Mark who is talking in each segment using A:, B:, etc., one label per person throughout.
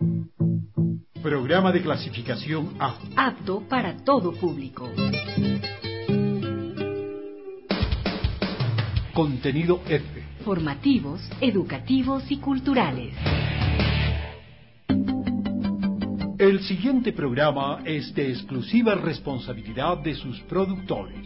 A: Programa de clasificación A.
B: Apto para todo público.
A: Contenido F.
B: Formativos, educativos y culturales.
A: El siguiente programa es de exclusiva responsabilidad de sus productores.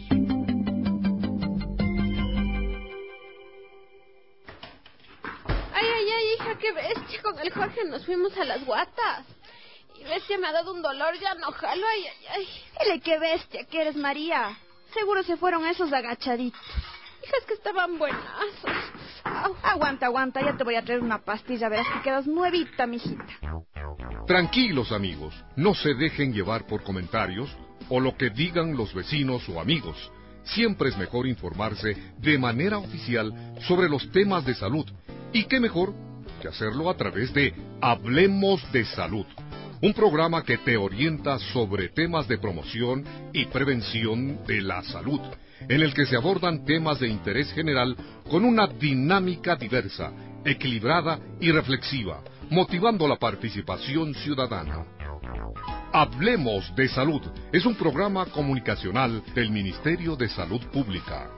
C: Ay, hija, qué bestia. Con el Jorge nos fuimos a las guatas. Y bestia me ha dado un dolor, ya no jalo, ay.
D: Dile qué bestia que eres, María. Seguro se fueron esos agachaditos.
C: Hija, es que estaban buenazos.
D: Aguanta, ya te voy a traer una pastilla, verás que quedas nuevita, mijita.
E: Tranquilos, amigos, no se dejen llevar por comentarios o lo que digan los vecinos o amigos. Siempre es mejor informarse de manera oficial sobre los temas de salud. Y qué mejor que hacerlo a través de Hablemos de Salud, un programa que te orienta sobre temas de promoción y prevención de la salud, en el que se abordan temas de interés general con una dinámica diversa, equilibrada y reflexiva, motivando la participación ciudadana. Hablemos de Salud es un programa comunicacional del Ministerio de Salud Pública.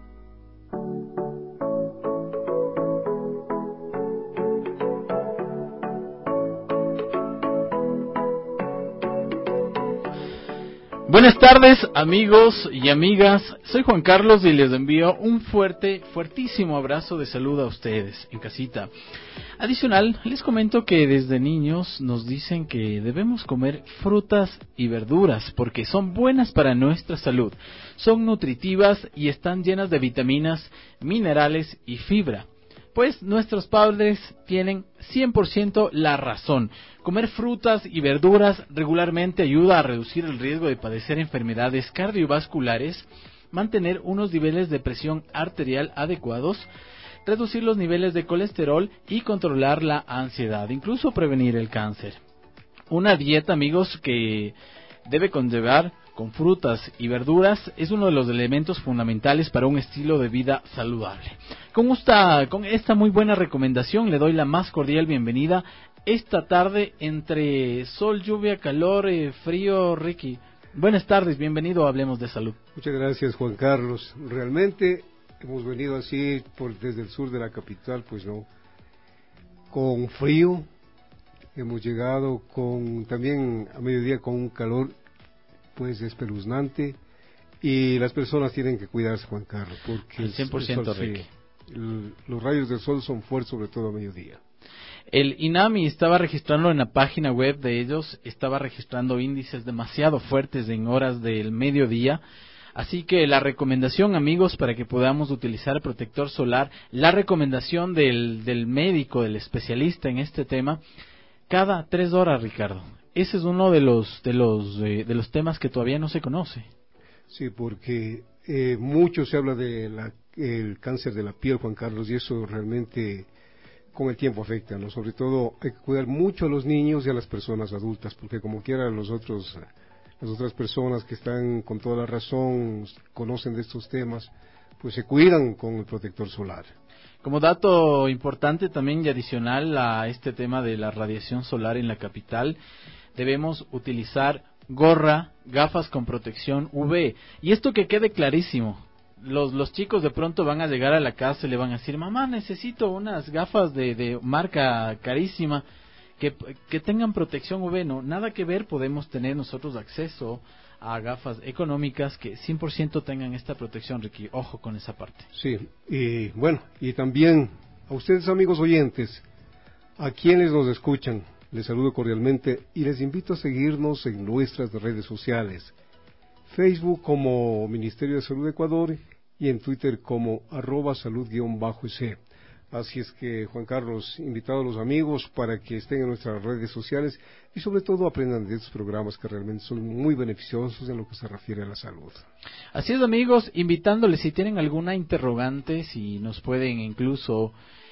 F: Buenas tardes, amigos y amigas. Soy Juan Carlos y les envío un fuertísimo abrazo de salud a ustedes en casita. Adicional, les comento que desde niños nos dicen que debemos comer frutas y verduras porque son buenas para nuestra salud. Son nutritivas y están llenas de vitaminas, minerales y fibra. Pues nuestros padres tienen 100% la razón. Comer frutas y verduras regularmente ayuda a reducir el riesgo de padecer enfermedades cardiovasculares, mantener unos niveles de presión arterial adecuados, reducir los niveles de colesterol y controlar la ansiedad, incluso prevenir el cáncer. Una dieta, amigos, que debe conllevar con frutas y verduras es uno de los elementos fundamentales para un estilo de vida saludable. Con esta muy buena recomendación le doy la más cordial bienvenida esta tarde entre sol, lluvia, calor, frío. Ricky, buenas tardes, bienvenido a Hablemos de Salud.
G: Muchas gracias, Juan Carlos. Realmente hemos venido así desde el sur de la capital, pues no, con frío. Hemos llegado también a mediodía con un calor pues espeluznante, y las personas tienen que cuidarse, Juan Carlos, porque
F: el 100% Ricky.
G: Los rayos del sol son fuertes, sobre todo a mediodía.
F: El INAMI estaba registrando en la página web de ellos, estaba registrando índices demasiado fuertes en horas del mediodía. Así que la recomendación, amigos, para que podamos utilizar protector solar, la recomendación del médico, del especialista en este tema, cada 3 horas, Ricardo. Ese es uno de los temas que todavía no se conoce.
G: Sí, porque mucho se habla el cáncer de la piel, Juan Carlos, y eso realmente con el tiempo afecta, ¿no? Sobre todo hay que cuidar mucho a los niños y a las personas adultas, porque como quiera las otras personas que están con toda la razón, conocen de estos temas, pues se cuidan con el protector solar.
F: Como dato importante también y adicional a este tema de la radiación solar en la capital, debemos utilizar gorra, gafas con protección UV. Y esto que quede clarísimo, los chicos de pronto van a llegar a la casa y le van a decir, mamá, necesito unas gafas de marca carísima que tengan protección UV. No, nada que ver, podemos tener nosotros acceso a gafas económicas que 100% tengan esta protección, Ricky. Ojo con esa parte.
G: Sí, y bueno, y también a ustedes, amigos oyentes, a quienes nos escuchan, les saludo cordialmente y les invito a seguirnos en nuestras redes sociales. Facebook como Ministerio de Salud de Ecuador y en Twitter como @salud_ec. Así es que, Juan Carlos, invitado a los amigos para que estén en nuestras redes sociales y sobre todo aprendan de estos programas que realmente son muy beneficiosos en lo que se refiere a la salud.
F: Así es, amigos, invitándoles si tienen alguna interrogante, si nos pueden incluso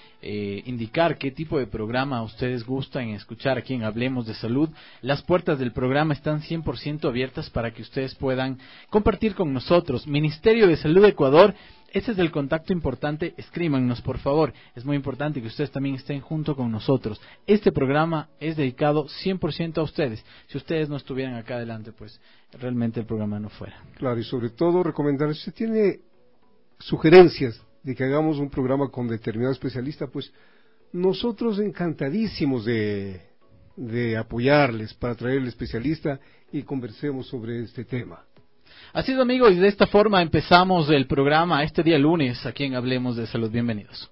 F: indicar qué tipo de programa ustedes gustan escuchar aquí en Hablemos de Salud. Las puertas del programa están 100% abiertas para que ustedes puedan compartir con nosotros. Ministerio de Salud de Ecuador Ese es el contacto importante, escríbanos por favor, es muy importante que ustedes también estén junto con nosotros. Este programa es dedicado 100% a ustedes. Si ustedes no estuvieran acá adelante, pues realmente el programa no fuera.
G: Claro, y sobre todo recomendar, si usted tiene sugerencias de que hagamos un programa con determinado especialista, pues nosotros encantadísimos de apoyarles para traer el especialista y conversemos sobre este tema.
F: Así es, amigos, y de esta forma empezamos el programa este día lunes aquí en Hablemos de Salud. Bienvenidos.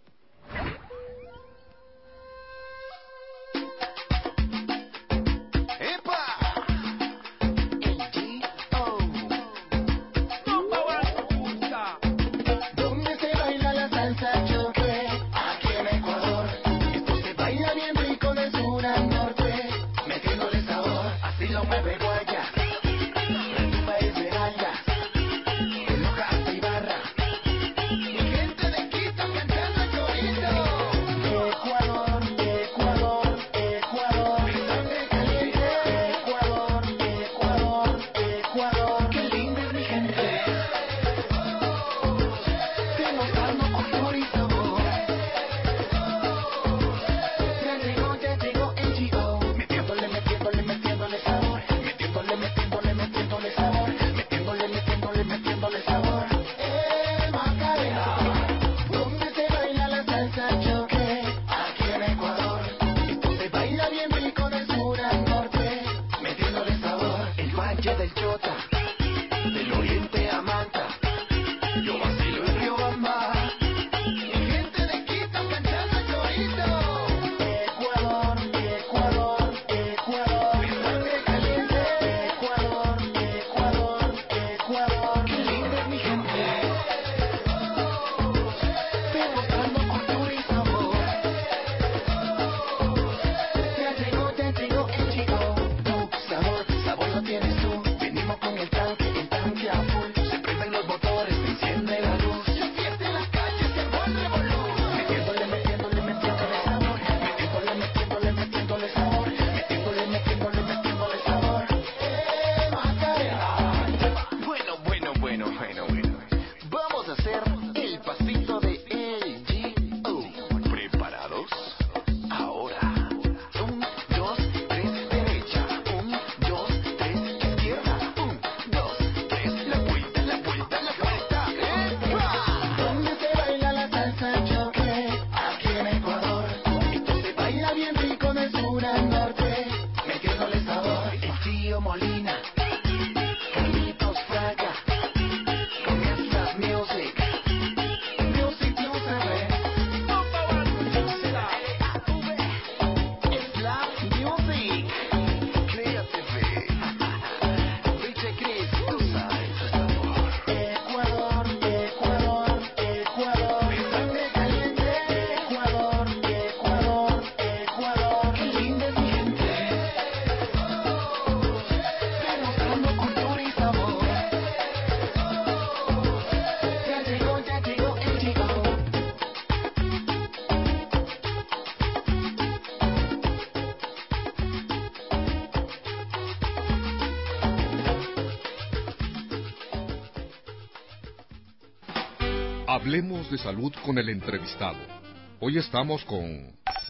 E: Hablemos de salud con el entrevistado. Hoy estamos con...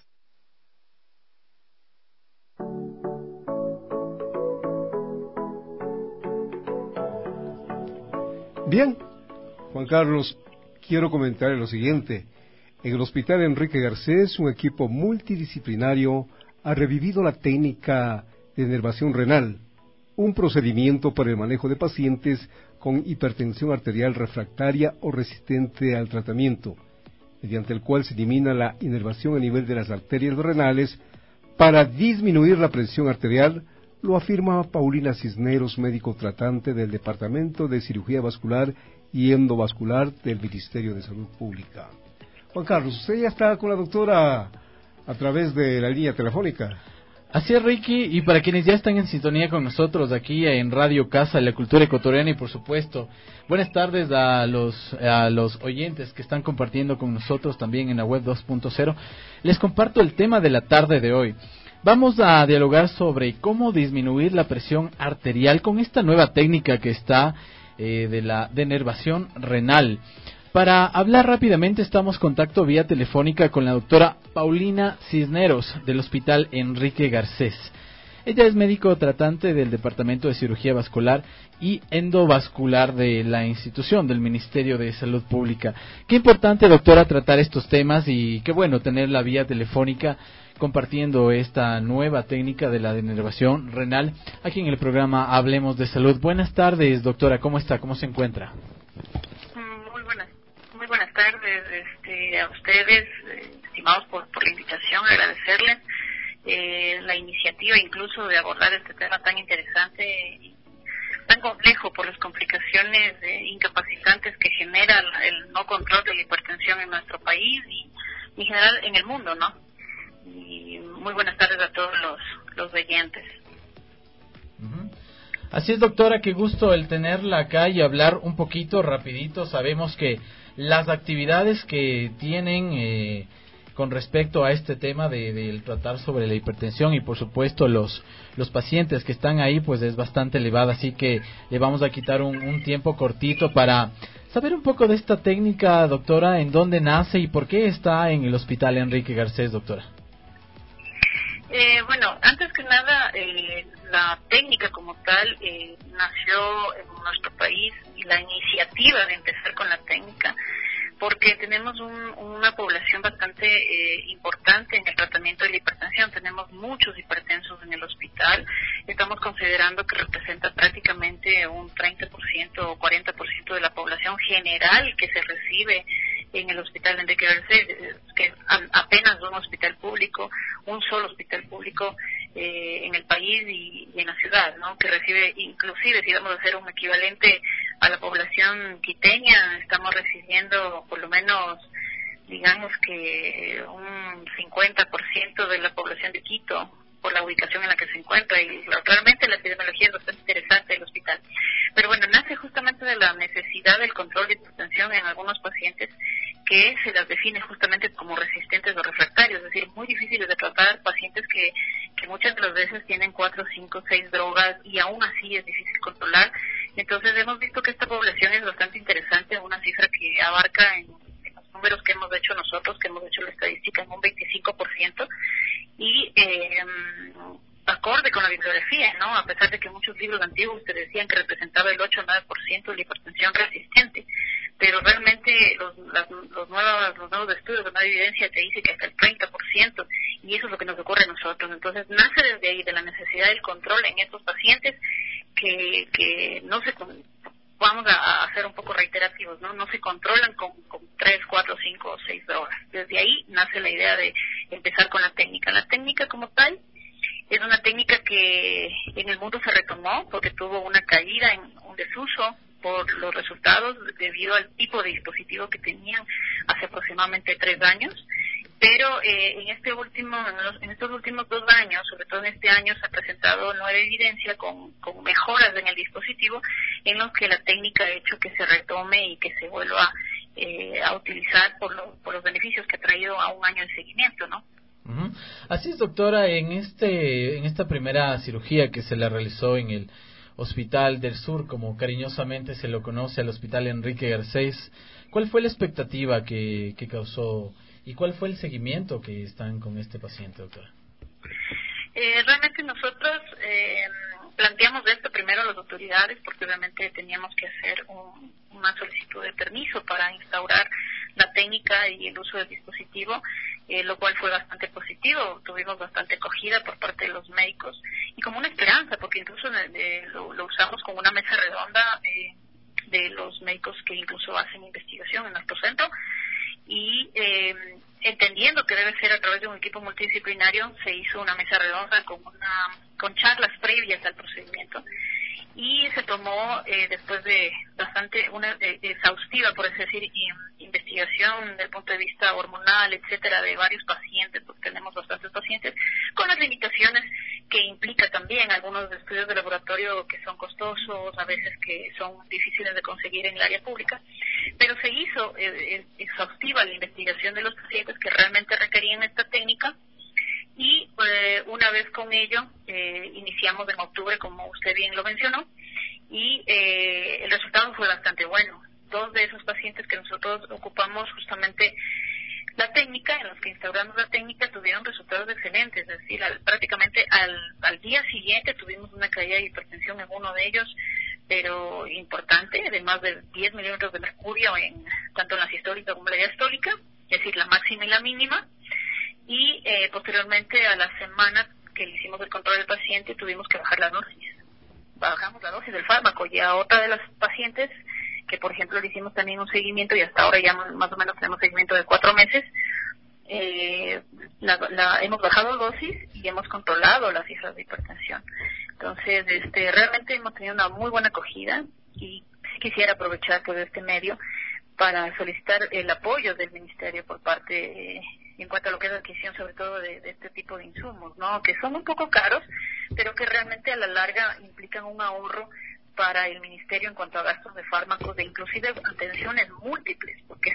G: Bien, Juan Carlos, quiero comentar lo siguiente. En el Hospital Enrique Garcés, un equipo multidisciplinario ha revivido la técnica de inervación renal, un procedimiento para el manejo de pacientes con hipertensión arterial refractaria o resistente al tratamiento, mediante el cual se elimina la inervación a nivel de las arterias renales para disminuir la presión arterial, lo afirma Paulina Cisneros, médico tratante del Departamento de Cirugía Vascular y Endovascular del Ministerio de Salud Pública. Juan Carlos, usted ya está con la doctora a través de la línea telefónica.
F: Así es, Ricky, y para quienes ya están en sintonía con nosotros aquí en Radio Casa de la Cultura Ecuatoriana, y por supuesto, buenas tardes a los oyentes que están compartiendo con nosotros también en la web 2.0. Les comparto el tema de la tarde de hoy. Vamos a dialogar sobre cómo disminuir la presión arterial con esta nueva técnica que está de la denervación renal. Para hablar rápidamente estamos en contacto vía telefónica con la doctora Paulina Cisneros del Hospital Enrique Garcés. Ella es médico tratante del Departamento de Cirugía Vascular y Endovascular de la institución del Ministerio de Salud Pública. Qué importante, doctora, tratar estos temas y qué bueno tener la vía telefónica compartiendo esta nueva técnica de la denervación renal aquí en el programa Hablemos de Salud. Buenas tardes, doctora, ¿cómo está? ¿Cómo se encuentra?
H: Muy buenas tardes a ustedes, estimados por la invitación, agradecerles la iniciativa incluso de abordar este tema tan interesante y tan complejo por las complicaciones incapacitantes que genera el no control de la hipertensión en nuestro país y en general en el mundo, ¿no? Y muy buenas tardes a todos los oyentes.
F: Así es, doctora, qué gusto el tenerla acá y hablar un poquito rapidito. Sabemos que las actividades que tienen con respecto a este tema de tratar sobre la hipertensión y por supuesto los pacientes que están ahí pues es bastante elevada, así que le vamos a quitar un tiempo cortito para saber un poco de esta técnica, doctora, en dónde nace y por qué está en el Hospital Enrique Garcés, doctora.
H: Bueno, antes que nada, la técnica como tal nació en nuestro país y la iniciativa de empezar con la técnica porque tenemos una población bastante importante en el tratamiento de la hipertensión. Tenemos muchos hipertensos en el hospital. Estamos considerando que representa prácticamente un 30% o 40% de la población general que se recibe en el Hospital Enrique Garcés, que es apenas un hospital público, un solo hospital público en el país y en la ciudad, ¿no? Que recibe, inclusive si vamos a hacer un equivalente a la población quiteña, estamos recibiendo por lo menos, digamos que un 50% de la población de Quito, por la ubicación en la que se encuentra, y realmente la epidemiología es bastante interesante del hospital. Pero bueno, nace justamente de la necesidad del control de hipertensión en algunos pacientes que se las define justamente como resistentes o refractarios, es decir, muy difíciles de tratar, pacientes que muchas de las veces tienen 4, 5, 6 drogas y aún así es difícil controlar. Entonces hemos visto que esta población es bastante interesante, una cifra que abarca en los números que hemos hecho nosotros, que hemos hecho la estadística en un 25%, y acorde con la bibliografía, ¿no? A pesar de que muchos libros antiguos te decían que representaba el 8 o 9% de la hipertensión resistente, pero realmente los nuevos estudios, la nueva evidencia te dice que hasta el 30%, y eso es lo que nos ocurre a nosotros. Entonces nace desde ahí, de la necesidad del control en estos pacientes que no se, vamos a ser un poco reiterativos, no se controlan con 3, 4, 5 o 6 drogas. Desde ahí nace la idea de empezar con la técnica. La técnica como tal es una técnica que en el mundo se retomó porque tuvo una caída, en un desuso por los resultados debido al tipo de dispositivo que tenían hace aproximadamente 3 años. Pero en estos últimos 2 años, sobre todo en este año, se ha presentado nueva evidencia con mejoras en el dispositivo en los que la técnica ha hecho que se retome y que se vuelva a utilizar por los beneficios que ha traído a un año de seguimiento, ¿no?
F: Uh-huh. Así es, doctora, en esta primera cirugía que se le realizó en el Hospital del Sur, como cariñosamente se lo conoce, al Hospital Enrique Garcés, ¿cuál fue la expectativa que causó y cuál fue el seguimiento que están con este paciente, doctora?
H: Realmente nosotros planteamos esto primero a las autoridades porque obviamente teníamos que hacer una solicitud de permiso para instaurar la técnica y el uso del dispositivo, lo cual fue bastante positivo. Tuvimos bastante acogida por parte de los médicos y como una esperanza, porque incluso lo usamos como una mesa redonda de los médicos que incluso hacen investigación en nuestro centro, y entendiendo que debe ser a través de un equipo multidisciplinario, se hizo una mesa redonda con charlas previas al procedimiento, y se tomó después de una exhaustiva, por así decir, investigación desde el punto de vista hormonal, etcétera, de varios pacientes, porque tenemos bastantes pacientes con las limitaciones que implica también algunos estudios de laboratorio que son costosos, a veces que son difíciles de conseguir en el área pública, pero se hizo exhaustiva la investigación de los pacientes que realmente requerían esta técnica. Y una vez con ello, iniciamos en octubre, como usted bien lo mencionó, y el resultado fue bastante bueno. dos de esos pacientes que nosotros ocupamos justamente la técnica, en los que instauramos la técnica, tuvieron resultados excelentes, es decir, prácticamente al día siguiente tuvimos una caída de hipertensión en uno de ellos, pero importante, de más de 10 milímetros de mercurio, tanto en la sistólica como en la diastólica, es decir, la máxima y la mínima, y posteriormente a la semana que le hicimos el control del paciente tuvimos que bajar la dosis. Bajamos la dosis del fármaco, y a otra de las pacientes que por ejemplo le hicimos también un seguimiento, y hasta ahora ya más o menos tenemos seguimiento de 4 meses, hemos bajado dosis y hemos controlado las cifras de hipertensión. Entonces, realmente hemos tenido una muy buena acogida, y quisiera aprovechar pues este medio para solicitar el apoyo del Ministerio por parte en cuanto a lo que es la adquisición, sobre todo de este tipo de insumos, ¿no? Que son un poco caros, pero que realmente a la larga implican un ahorro para el Ministerio en cuanto a gastos de fármacos, de inclusive atenciones múltiples, porque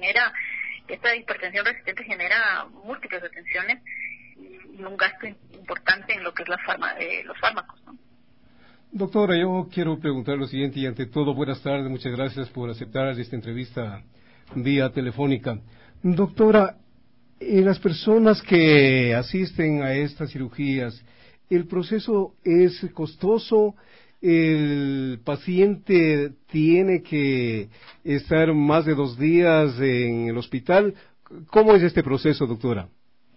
H: esta hipertensión resistente genera múltiples atenciones y un gasto importante en lo que es los fármacos, ¿no?
G: Doctora, yo quiero preguntar lo siguiente, y ante todo, buenas tardes, muchas gracias por aceptar esta entrevista vía telefónica. Doctora, las personas que asisten a estas cirugías, ¿el proceso es costoso? ¿El paciente tiene que estar más de 2 días en el hospital? ¿Cómo es este proceso, doctora?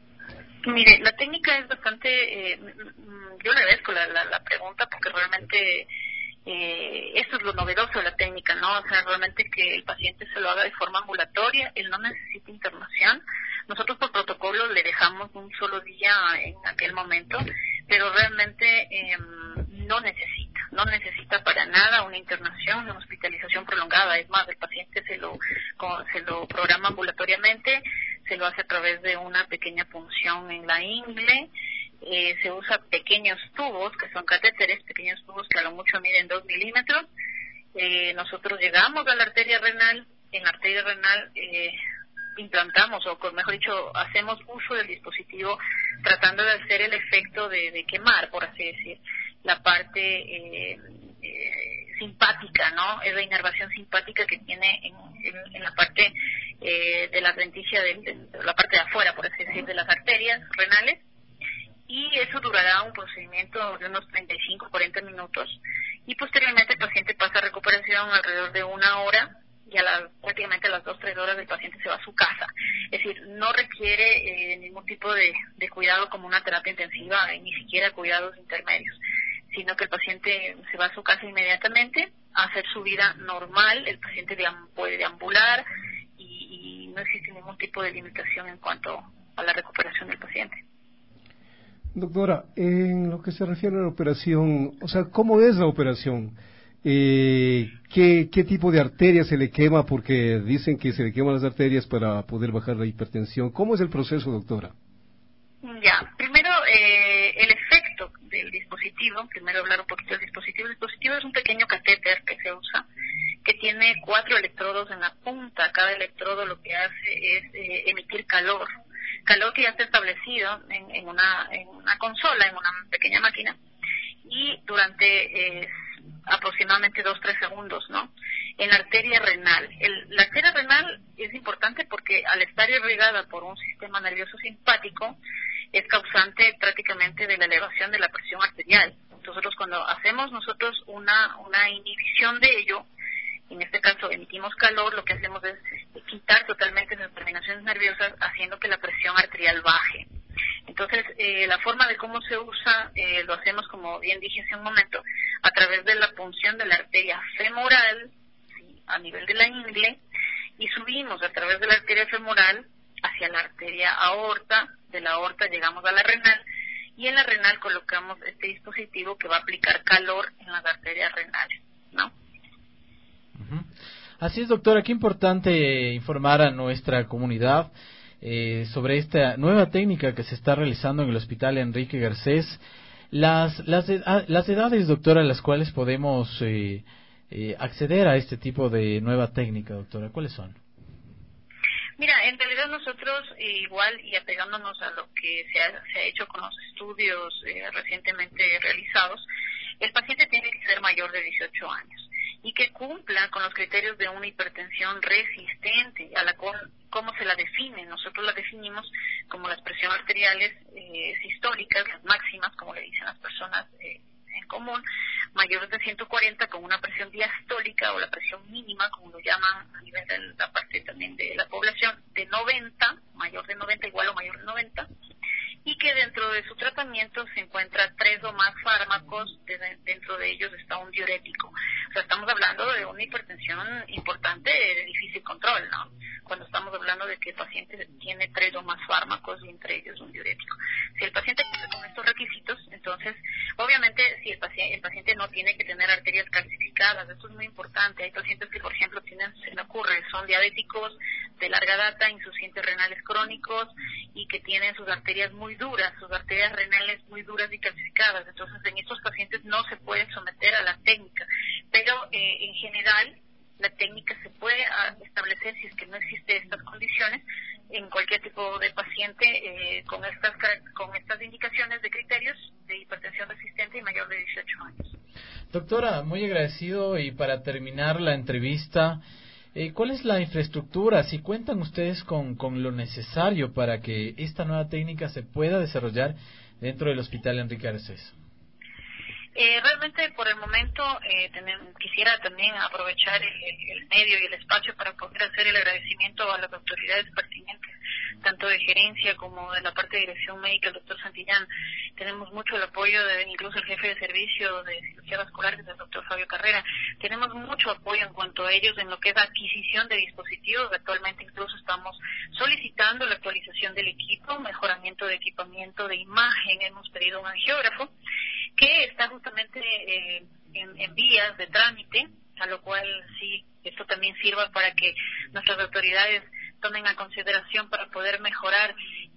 H: Mire, la técnica es bastante... yo le agradezco la pregunta, porque realmente esto es lo novedoso de la técnica, ¿no? O sea, realmente que el paciente se lo haga de forma ambulatoria, él no necesita internación. Nosotros por protocolo le dejamos un solo día en aquel momento, pero realmente no necesita para nada una internación, una hospitalización prolongada. Es más, el paciente se lo programa ambulatoriamente, se lo hace a través de una pequeña punción en la ingle. Se usa pequeños tubos, que son catéteres, pequeños tubos que a lo mucho miden 2 milímetros. Nosotros llegamos a la arteria renal, en la arteria renal implantamos, o mejor dicho, hacemos uso del dispositivo tratando de hacer el efecto de quemar, por así decir, la parte simpática, ¿no? Es la inervación simpática que tiene en la parte de la adventicia, de la parte de afuera, por así decir, de las arterias renales. Y eso durará un procedimiento de unos 35-40 minutos, y posteriormente el paciente pasa a recuperación alrededor de 1 hora, y prácticamente a las 2-3 horas el paciente se va a su casa. Es decir, no requiere ningún tipo de cuidado como una terapia intensiva, ni siquiera cuidados intermedios, sino que el paciente se va a su casa inmediatamente a hacer su vida normal. El paciente puede deambular y no existe ningún tipo de limitación en cuanto a la recuperación del paciente.
G: Doctora, en lo que se refiere a la operación, o sea, ¿cómo es la operación? ¿Qué tipo de arteria se le quema? Porque dicen que se le queman las arterias para poder bajar la hipertensión. ¿Cómo es el proceso, doctora?
H: Ya, primero el efecto del dispositivo. Primero hablar un poquito del dispositivo. El dispositivo es un pequeño catéter que se usa, que tiene 4 electrodos en la punta. Cada electrodo lo que hace es emitir calor que ya está establecido en una consola, en una pequeña máquina, y durante aproximadamente 2-3 segundos, ¿no? En la arteria renal. La arteria renal es importante porque al estar irrigada por un sistema nervioso simpático, es causante prácticamente de la elevación de la presión arterial. Entonces, cuando hacemos nosotros una inhibición de ello, en este caso emitimos calor, lo que hacemos es quitar totalmente las terminaciones nerviosas, haciendo que la presión arterial baje. Entonces, la forma de cómo se usa, lo hacemos, como bien dije hace un momento, a través de la punción de la arteria femoral, ¿sí?, a nivel de la ingle, y subimos a través de la arteria femoral hacia la arteria aorta. De la aorta llegamos a la renal, y en la renal colocamos este dispositivo que va a aplicar calor en las arterias renales, ¿no?
F: Así es, doctora, qué importante informar a nuestra comunidad sobre esta nueva técnica que se está realizando en el Hospital Enrique Garcés. Las edades, doctora, a las cuales podemos acceder a este tipo de nueva técnica, doctora, ¿cuáles son?
H: Mira, en realidad nosotros igual, y apegándonos a lo que se ha hecho con los estudios recientemente realizados, el paciente tiene que ser mayor de 18 años. y que cumpla con los criterios de una hipertensión resistente, a la cual, ¿cómo se la define? Nosotros la definimos como las presiones arteriales sistólicas, las máximas, como le dicen las personas en común, mayores de 140, con una presión diastólica o la presión mínima, como lo llaman a nivel de la parte también de la población, de 90, mayor de 90, igual o mayor de 90, y que dentro de su tratamiento se encuentra 3 o más fármacos, dentro de ellos está un diurético. O sea, estamos hablando de una hipertensión importante de difícil control, ¿no? Cuando estamos hablando de que el paciente tiene 3 o más fármacos y entre ellos un diurético. Si el paciente cumple con estos requisitos, entonces, obviamente, si el paciente no tiene que tener arterias calcificadas, esto es muy importante. Hay pacientes que, por ejemplo, se me ocurre, son diabéticos de larga data, insuficientes renales crónicos y que tienen sus arterias muy duras, sus arterias renales muy duras y calcificadas. Entonces, en estos pacientes no se pueden someter a la técnica, pero en general la técnica se puede establecer si es que no existe estas condiciones en cualquier tipo de paciente con estas indicaciones de criterios de hipertensión resistente y mayor de 18 años.
F: Doctora, muy agradecido, y para terminar la entrevista, ¿cuál es la infraestructura? Si cuentan ustedes con lo necesario para que esta nueva técnica se pueda desarrollar dentro del Hospital Enrique Garcés.
H: Realmente por el momento quisiera también aprovechar el medio y el espacio para poder hacer el agradecimiento a las autoridades pertinentes, tanto de gerencia como de la parte de dirección médica, el doctor Santillán. Tenemos mucho el apoyo de incluso el jefe de servicio de cirugía vascular, que es el doctor Fabio Carrera. Tenemos mucho apoyo en cuanto a ellos en lo que es adquisición de dispositivos. Actualmente incluso estamos solicitando la actualización del equipo, mejoramiento de equipamiento de imagen. Hemos pedido un angiógrafo que está justamente en vías de trámite, a lo cual sí, esto también sirva para que nuestras autoridades tomen a consideración para poder mejorar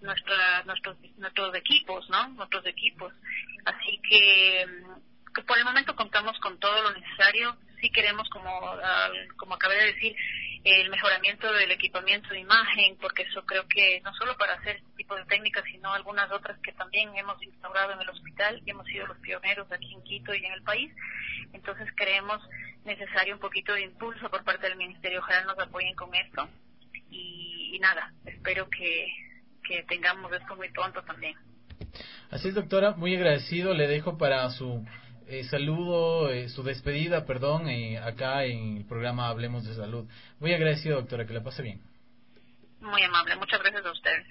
H: nuestros equipos, ¿no? Nuestros equipos. Así que por el momento contamos con todo lo necesario. Sí queremos, como acabé de decir, el mejoramiento del equipamiento de imagen, porque eso creo que no solo para hacer este tipo de técnicas, sino algunas otras que también hemos instaurado en el hospital y hemos sido los pioneros aquí en Quito y en el país. Entonces creemos necesario un poquito de impulso por parte del Ministerio. Ojalá nos apoyen con esto y nada, espero que tengamos esto muy pronto también.
F: Así es, doctora, muy agradecido. Le dejo para su saludo, su despedida, perdón, acá en el programa Hablemos de Salud. Muy agradecido, doctora, que la pase bien.
H: Muy amable, muchas gracias a ustedes.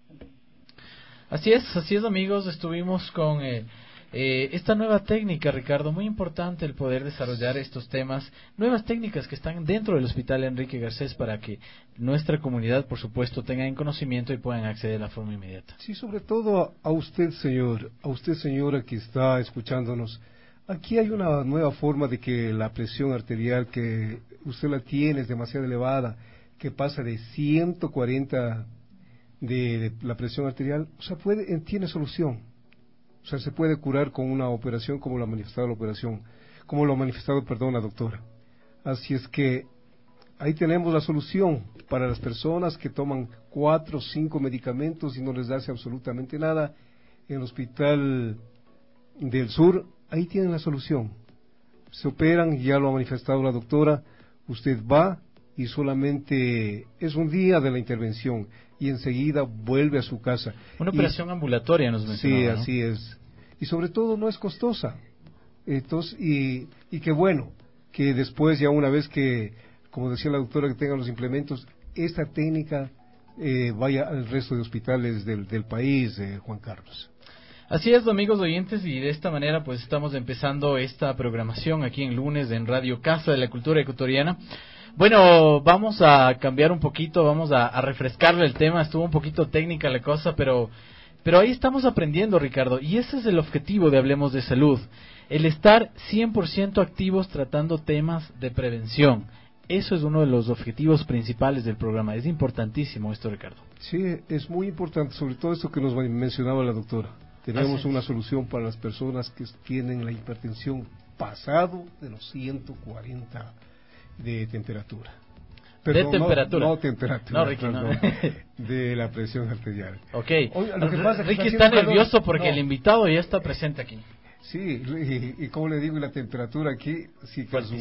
F: Así es, amigos, estuvimos con esta nueva técnica, Ricardo, muy importante el poder desarrollar estos temas, nuevas técnicas que están dentro del Hospital Enrique Garcés para que nuestra comunidad, por supuesto, tenga en conocimiento y puedan acceder de la forma inmediata.
G: Sí, sobre todo a usted, señora, que está escuchándonos. Aquí hay una nueva forma de que la presión arterial que usted la tiene es demasiado elevada, que pasa de 140 de la presión arterial, o sea, tiene solución. O sea, se puede curar con una operación como lo ha manifestado la doctora. Así es que ahí tenemos la solución para las personas que toman 4 o 5 medicamentos y no les hace absolutamente nada. En el Hospital del Sur, ahí tienen la solución. Se operan, ya lo ha manifestado la doctora, usted va y solamente es un día de la intervención y enseguida vuelve a su casa.
F: Una operación ambulatoria nos mencionaba,
G: sí,
F: ¿no?
G: Así es. Y sobre todo no es costosa. Entonces, y que bueno, que después ya una vez que, como decía la doctora, que tengan los implementos, esta técnica vaya al resto de hospitales del país, Juan Carlos.
F: Así es, amigos oyentes, y de esta manera pues estamos empezando esta programación aquí en lunes en Radio Casa de la Cultura Ecuatoriana. Bueno, vamos a cambiar un poquito, vamos a refrescarle el tema. Estuvo un poquito técnica la cosa, pero ahí estamos aprendiendo, Ricardo, y ese es el objetivo de Hablemos de Salud, el estar 100% activos tratando temas de prevención. Eso es uno de los objetivos principales del programa. Es importantísimo esto, Ricardo.
G: Sí, es muy importante, sobre todo esto que nos mencionaba la doctora. Tenemos una solución para las personas que tienen la hipertensión pasado de los 140 de temperatura.
F: Perdón, de temperatura.
G: No temperatura.
F: No, Ricky, no.
G: De la presión arterial.
F: Ok.
G: Lo que pasa es que
F: Ricky está nervioso porque el invitado ya está presente aquí.
G: Sí, y como le digo, la temperatura aquí sí que es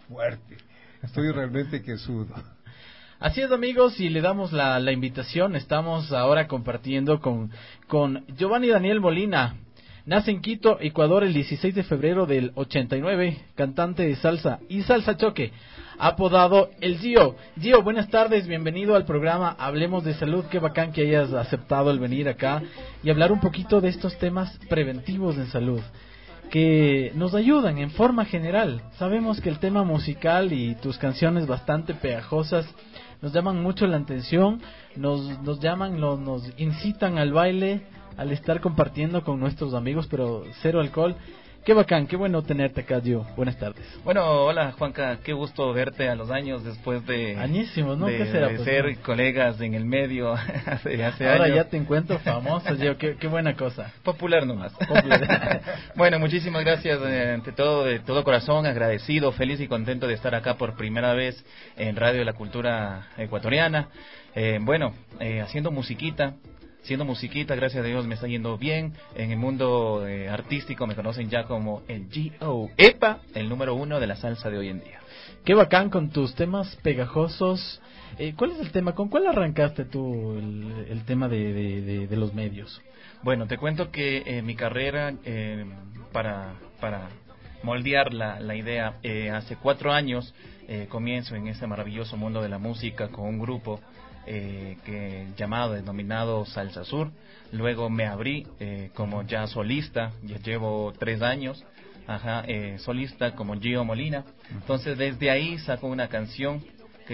G: fuerte. Estoy realmente quesudo.
F: Así es, amigos, y le damos la invitación. Estamos ahora compartiendo con Giovanni Daniel Molina. Nace en Quito, Ecuador, el 16 de febrero del 89, cantante de salsa y salsa choque, apodado El Gio. Gio, buenas tardes, bienvenido al programa Hablemos de Salud. Qué bacán que hayas aceptado el venir acá y hablar un poquito de estos temas preventivos en salud, que nos ayudan en forma general. Sabemos que el tema musical y tus canciones bastante pegajosas nos llaman mucho la atención, nos llaman, nos incitan al baile, al estar compartiendo con nuestros amigos, pero cero alcohol. Qué bacán, qué bueno tenerte acá, Gio. Buenas tardes.
I: Bueno, hola Juanca, qué gusto verte a los años después de...
F: Añísimos, ¿no?
I: ¿Qué será? De ser colegas en el medio hace
F: Ahora
I: años.
F: Ya te encuentro famoso, Gio, qué buena cosa.
I: Popular nomás. Popular. Bueno, muchísimas gracias, ante todo, de todo corazón, agradecido, feliz y contento de estar acá por primera vez en Radio de la Cultura Ecuatoriana. Haciendo musiquita. Siendo musiquita, gracias a Dios me está yendo bien. En el mundo artístico me conocen ya como el G.O. EPA, el número 1 de la salsa de hoy en día.
F: Qué bacán con tus temas pegajosos. ¿Cuál es el tema? ¿Con cuál arrancaste tú el tema de los medios?
I: Bueno, te cuento que mi carrera, para moldear la idea, hace 4 años comienzo en este maravilloso mundo de la música con un grupo denominado Salsa Sur. Luego me abrí como ya solista, ya llevo 3 años solista como Gio Molina. Entonces desde ahí saco una canción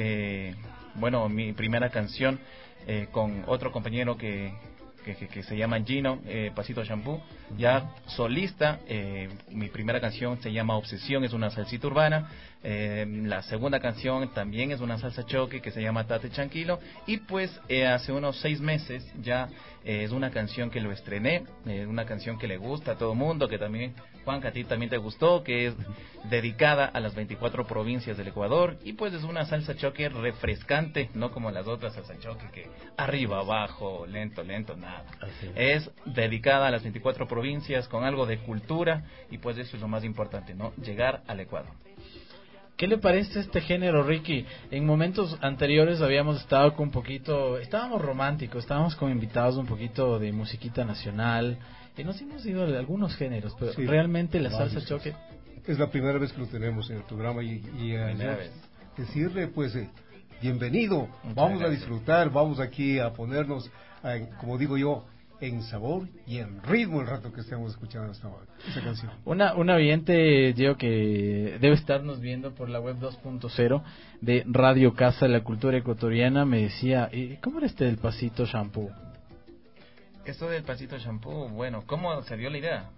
I: mi primera canción con otro compañero que se llama Gino, Pasito Shampoo, ya solista. Mi primera canción se llama Obsesión, es una salsita urbana. La segunda canción también es una salsa choque que se llama Tate Tranquilo, y pues hace unos 6 meses ya es una canción que lo estrené, una canción que le gusta a todo mundo, que también, Juan, que a ti también te gustó, que es dedicada a las 24 provincias del Ecuador, y pues es una salsa choque refrescante, no como las otras salsa choque que arriba, abajo, lento, nada. Es dedicada a las 24 provincias con algo de cultura, y pues eso es lo más importante, ¿no? Llegar al Ecuador.
F: ¿Qué le parece este género, Ricky? En momentos anteriores habíamos estado con estábamos románticos, estábamos con invitados un poquito de musiquita nacional, y nos hemos ido a algunos géneros, pero sí, realmente la salsa choque...
G: Es la primera vez que lo tenemos en el programa y decirle, pues, bienvenido, vamos a disfrutar, vamos aquí a ponernos, como digo yo, en sabor y en ritmo el rato que estemos escuchando esa canción.
F: Un oyente, Gio, que debe estarnos viendo por la web 2.0 de Radio Casa de la Cultura Ecuatoriana, me decía, ¿cómo era del Pasito Shampoo?
I: Esto del Pasito Shampoo, bueno, ¿cómo se dio la idea?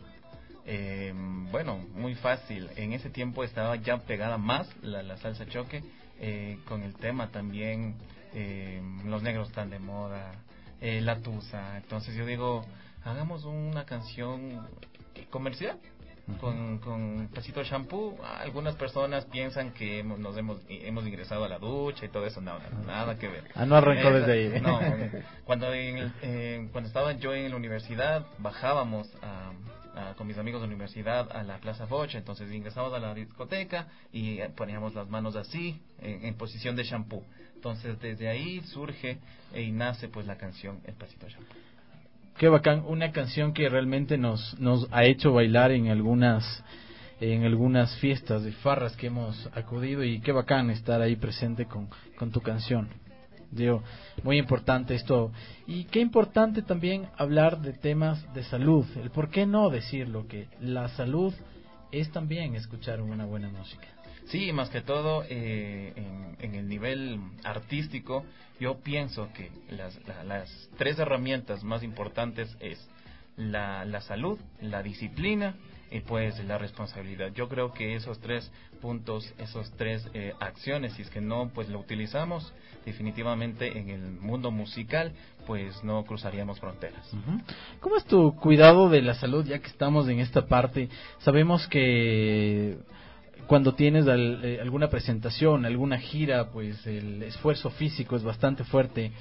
I: Muy fácil. En ese tiempo estaba ya pegada más la salsa choque, con el tema también, los negros están de moda, la tusa. Entonces yo digo, hagamos una canción comercial con Pasito Shampoo. Algunas personas piensan que hemos ingresado a la ducha y todo eso. No, nada que ver.
F: No arrancó desde ahí.
I: No, cuando estaba yo en la universidad, bajábamos con mis amigos de la universidad a la Plaza Foch. Entonces ingresamos a la discoteca y poníamos las manos así en posición de shampoo. Entonces desde ahí surge y nace pues la canción El Pasito Shampoo.
F: Qué bacán, una canción que realmente nos ha hecho bailar en algunas fiestas de farras que hemos acudido, y qué bacán estar ahí presente con tu canción. Digo, muy importante esto, y qué importante también hablar de temas de salud. El por qué no decirlo, que la salud es también escuchar una buena música.
I: Sí, más que todo en el nivel artístico, yo pienso que las 3 herramientas más importantes es la salud, la disciplina y pues la responsabilidad. Yo creo que esos 3 puntos, esos 3 acciones, si es que no pues lo utilizamos, definitivamente en el mundo musical pues no cruzaríamos fronteras.
F: ¿Cómo es tu cuidado de la salud, ya que estamos en esta parte? Sabemos que cuando tienes alguna presentación, alguna gira, pues el esfuerzo físico es bastante fuerte.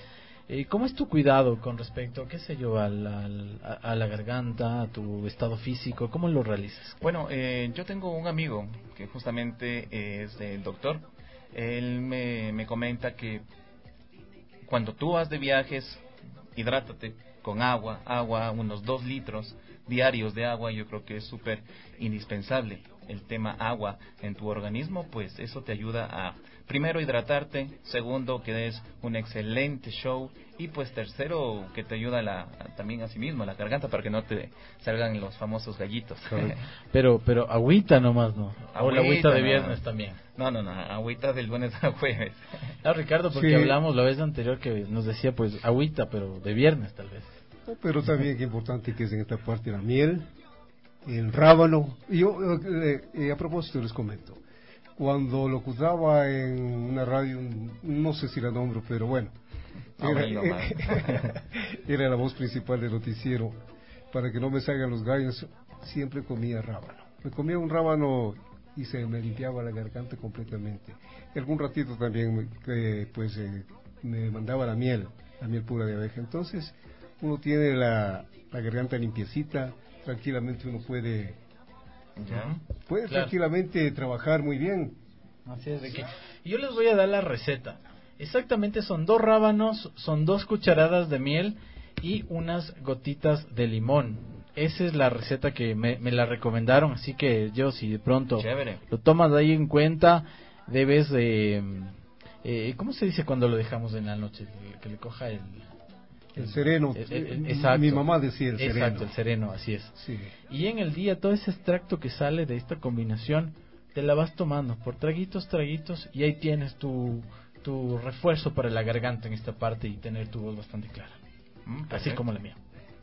F: ¿Cómo es tu cuidado con respecto, qué sé yo, a la garganta, a tu estado físico? ¿Cómo lo realizas?
I: Bueno, yo tengo un amigo que justamente es el doctor. Él me comenta que cuando tú vas de viajes, hidrátate con agua, unos 2 litros diarios de agua. Yo creo que es súper indispensable el tema agua en tu organismo, pues eso te ayuda a, primero, hidratarte, segundo, que des un excelente show, y pues tercero, que te ayuda también a sí mismo, la garganta, para que no te salgan los famosos gallitos.
F: Pero agüita nomás, ¿no? O la agüita de viernes
I: no.
F: También.
I: No, agüita del lunes a jueves.
F: Ricardo, porque
G: sí.
F: Hablamos la vez anterior que nos decía, pues, agüita, pero de viernes tal vez.
G: Pero también que importante que es en esta parte la miel, el rábano. Yo, a propósito, les comento, cuando locutaba en una radio, no sé si la nombro, pero bueno, era la voz principal del noticiero. Para que no me salgan los gallos, siempre comía rábano. Me comía un rábano y se me limpiaba la garganta completamente. Y algún ratito también, me mandaba la miel pura de abeja. Entonces, uno tiene la garganta limpiecita, tranquilamente uno puede
F: claro,
G: tranquilamente trabajar muy bien.
F: Así es de que yo les voy a dar la receta. Exactamente son 2 rábanos, son 2 cucharadas de miel y unas gotitas de limón. Esa es la receta que me la recomendaron, así que yo, si de pronto lo tomas ahí en cuenta, debes ¿cómo se dice cuando lo dejamos en la noche? Que le coja
G: el sereno.
F: Exacto.
G: Mi mamá decía el sereno.
F: Exacto, el sereno, así es.
G: Sí.
F: Y en el día todo ese extracto que sale de esta combinación te la vas tomando por traguitos, y ahí tienes tu refuerzo para la garganta en esta parte y tener tu voz bastante clara. Así como la mía.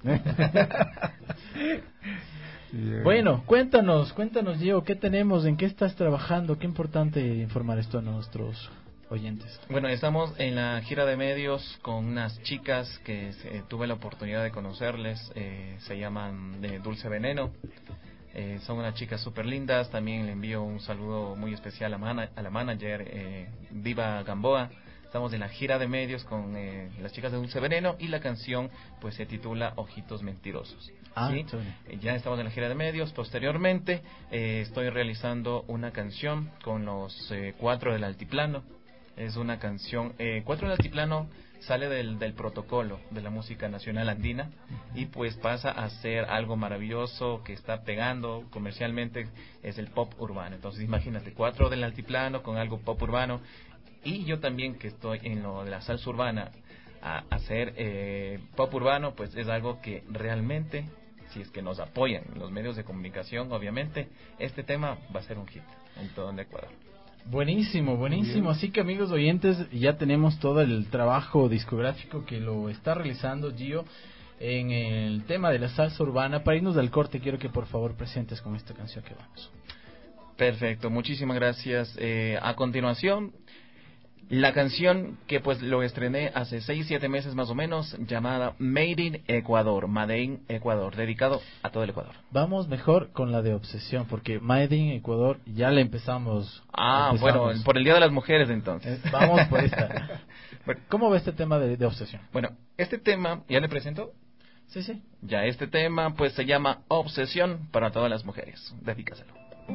F: Bueno, cuéntanos, Gio, ¿qué tenemos? ¿En qué estás trabajando? Qué importante informar esto a nuestros oyentes.
I: Bueno, estamos en la gira de medios con unas chicas que tuve la oportunidad de conocerles. Se llaman Dulce Veneno. Son unas chicas súper lindas. También le envío un saludo muy especial a la manager Diva Gamboa. Estamos en la gira de medios con las chicas de Dulce Veneno, y la canción pues se titula Ojitos Mentirosos. ¿Sí? Ya estamos en la gira de medios. Posteriormente estoy realizando una canción con los 4 del Altiplano. Es una canción, 4 del Altiplano sale del protocolo de la música nacional andina, y pues pasa a ser algo maravilloso que está pegando comercialmente, es el pop urbano. Entonces imagínate, 4 del Altiplano con algo pop urbano, y yo también que estoy en lo de la salsa urbana, a hacer pop urbano, pues es algo que realmente, si es que nos apoyan los medios de comunicación, obviamente este tema va a ser un hit en todo el Ecuador.
F: Buenísimo. Así que, amigos oyentes, ya tenemos todo el trabajo discográfico que lo está realizando Gio en el tema de la salsa urbana. Para irnos del corte, quiero que por favor presentes con esta canción que vamos.
I: Perfecto, muchísimas gracias. A continuación, la canción que pues lo estrené hace 6-7 meses más o menos, llamada Made in Ecuador, dedicado a todo el Ecuador.
F: Vamos mejor con la de Obsesión, porque Made in Ecuador ya la empezamos.
I: Bueno, por el Día de las Mujeres entonces.
F: Vamos por esta. Bueno, ¿cómo va este tema de Obsesión?
I: Bueno, este tema, ¿ya le presento?
F: Sí.
I: Ya, este tema pues se llama Obsesión para todas las mujeres. Dedícaselo.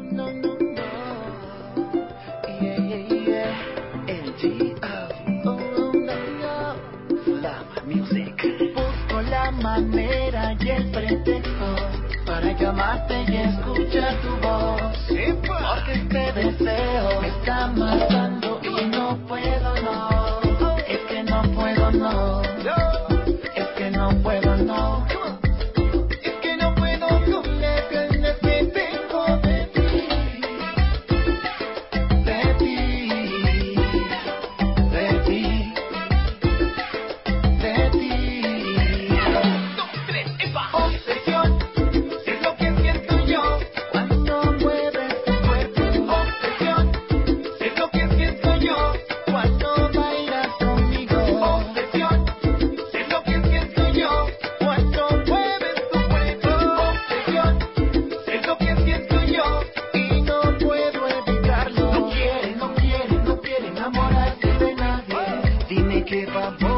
J: Busco la manera y el pretexto para llamarte y escuchar tu voz, porque este deseo me está matando y no puedo, no. Es que no puedo, no. Es que no puedo, no. Es que no puedo con las ganas que tengo de ti. De ti. De ti. De ti. 2, 3, ¡epa! Obsesión, es lo que siento yo cuando mueves tu cuerpo. Obsesión, es lo que siento yo cuando bailas conmigo. Obsesión, es lo que siento yo cuando mueves tu cuerpo. Obsesión, es lo que siento yo y no puedo evitarlo. No quiere enamorarse de nadie. Dime qué vamos a hacer.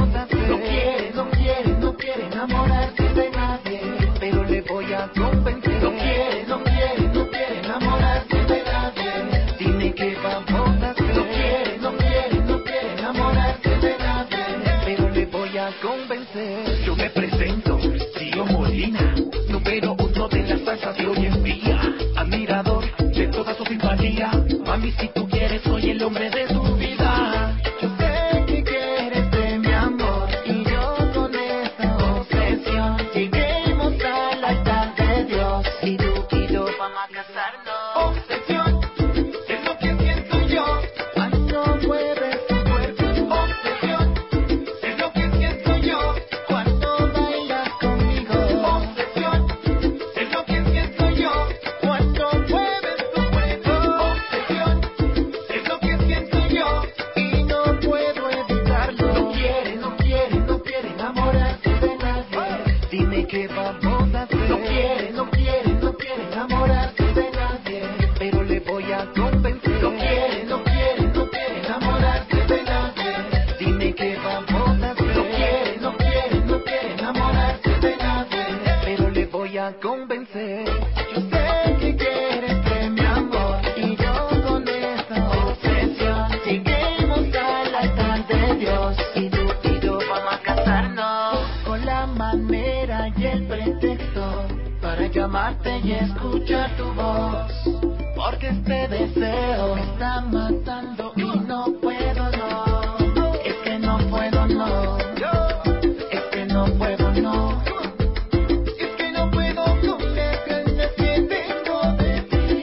J: convencer. No quiere enamorarse de nadie, pero le voy a convencer. No quiere enamorarse de nadie. Dime qué vamos a hacer. No quiere enamorarse de nadie, pero le voy a convencer. Yo me presento, Gio Molina, número 1 de la salsa de hoy en día, admirador de toda su simpatía. Mami, si tú quieres, soy el hombre de tu vida. Yo sé que quieres de mi amor, y yo con esa obsesión lleguemos al altar de Dios. Y tú vamos a casarnos. Obsesión es lo que siento yo cuando mueves tu cuerpo. Obsesión es lo que siento yo cuando bailas conmigo. Obsesión es lo que siento yo cuando mueves tu cuerpo. Obsesión es lo que siento yo y no puedo evitarlo. No quiere enamorarse de nadie. Dime qué vamos a hacer. No quiere enamorarse de nadie, pero le voy a convencer. No quiere enamorarse de nadie. Dime qué vamos a hacer. No quiere enamorarse de nadie, pero le voy a convencer. Yo sé que quieres de mi amor, y yo con esa obsesión lleguemos al altar de Dios. Y tú vamos a casarnos. Con la manera y el pretexto para llamarte y escuchar tu voz, porque este deseo me está matando y no puedo, no. Es que no puedo, no. Es que no puedo, no. Es que no puedo con las ganas que tengo de ti.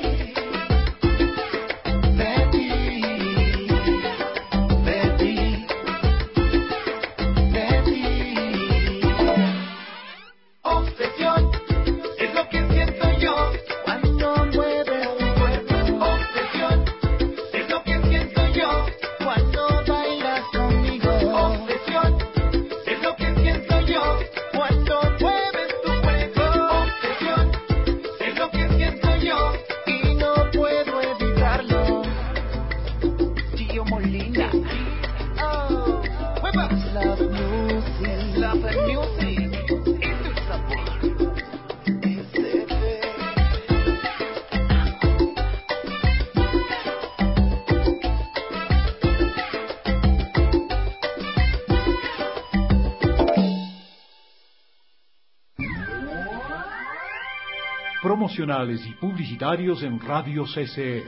J: De ti. De ti. De ti. Obsesión es lo que siento yo cuando mueves tu cuerpo. Obsesión es lo que siento yo cuando bailas conmigo. Obsesión es lo que siento yo cuando mueves tu cuerpo. Obsesión es lo que siento yo y no puedo evitarlo. Gio Molina. Oh, love music. Love and music. Es el sabor.
A: Promocionales y publicitarios en Radio CCE.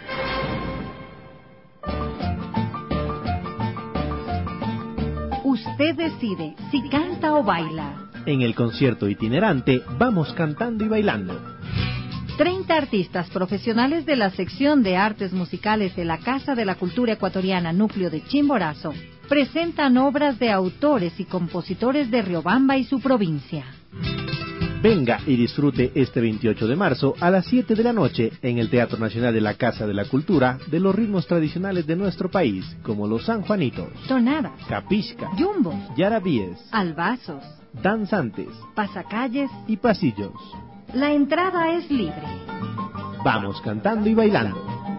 B: Usted decide si canta o baila.
K: En el concierto itinerante Vamos Cantando y Bailando.
B: 30 artistas profesionales de la sección de artes musicales de la Casa de la Cultura Ecuatoriana Núcleo de Chimborazo presentan obras de autores y compositores de Riobamba y su provincia.
K: Venga y disfrute este 28 de marzo a las 7 de la noche en el Teatro Nacional de la Casa de la Cultura de los ritmos tradicionales de nuestro país, como los sanjuanitos,
B: tonadas,
K: capisca,
B: yumbos,
K: yarabíes,
B: albazos,
K: danzantes,
B: pasacalles
K: y pasillos.
B: La entrada es libre.
K: Vamos cantando y bailando.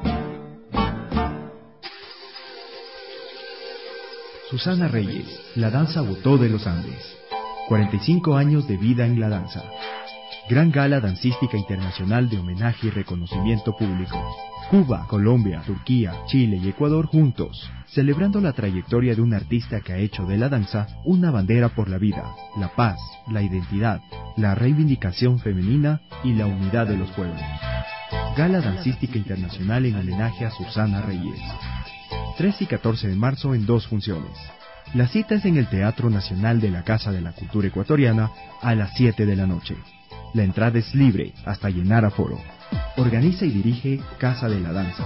L: Susana Reyes, la danza Butó de los Andes. 45 años de vida en la danza. Gran Gala Dancística Internacional de homenaje y reconocimiento público. Cuba, Colombia, Turquía, Chile y Ecuador juntos, celebrando la trayectoria de un artista que ha hecho de la danza una bandera por la vida, la paz, la identidad, la reivindicación femenina y la unidad de los pueblos. Gala Dancística Internacional en homenaje a Susana Reyes. 13 y 14 de marzo en 2 funciones. La cita es en el Teatro Nacional de la Casa de la Cultura Ecuatoriana a las 7 de la noche. La entrada es libre hasta llenar aforo. Organiza y dirige Casa de la Danza.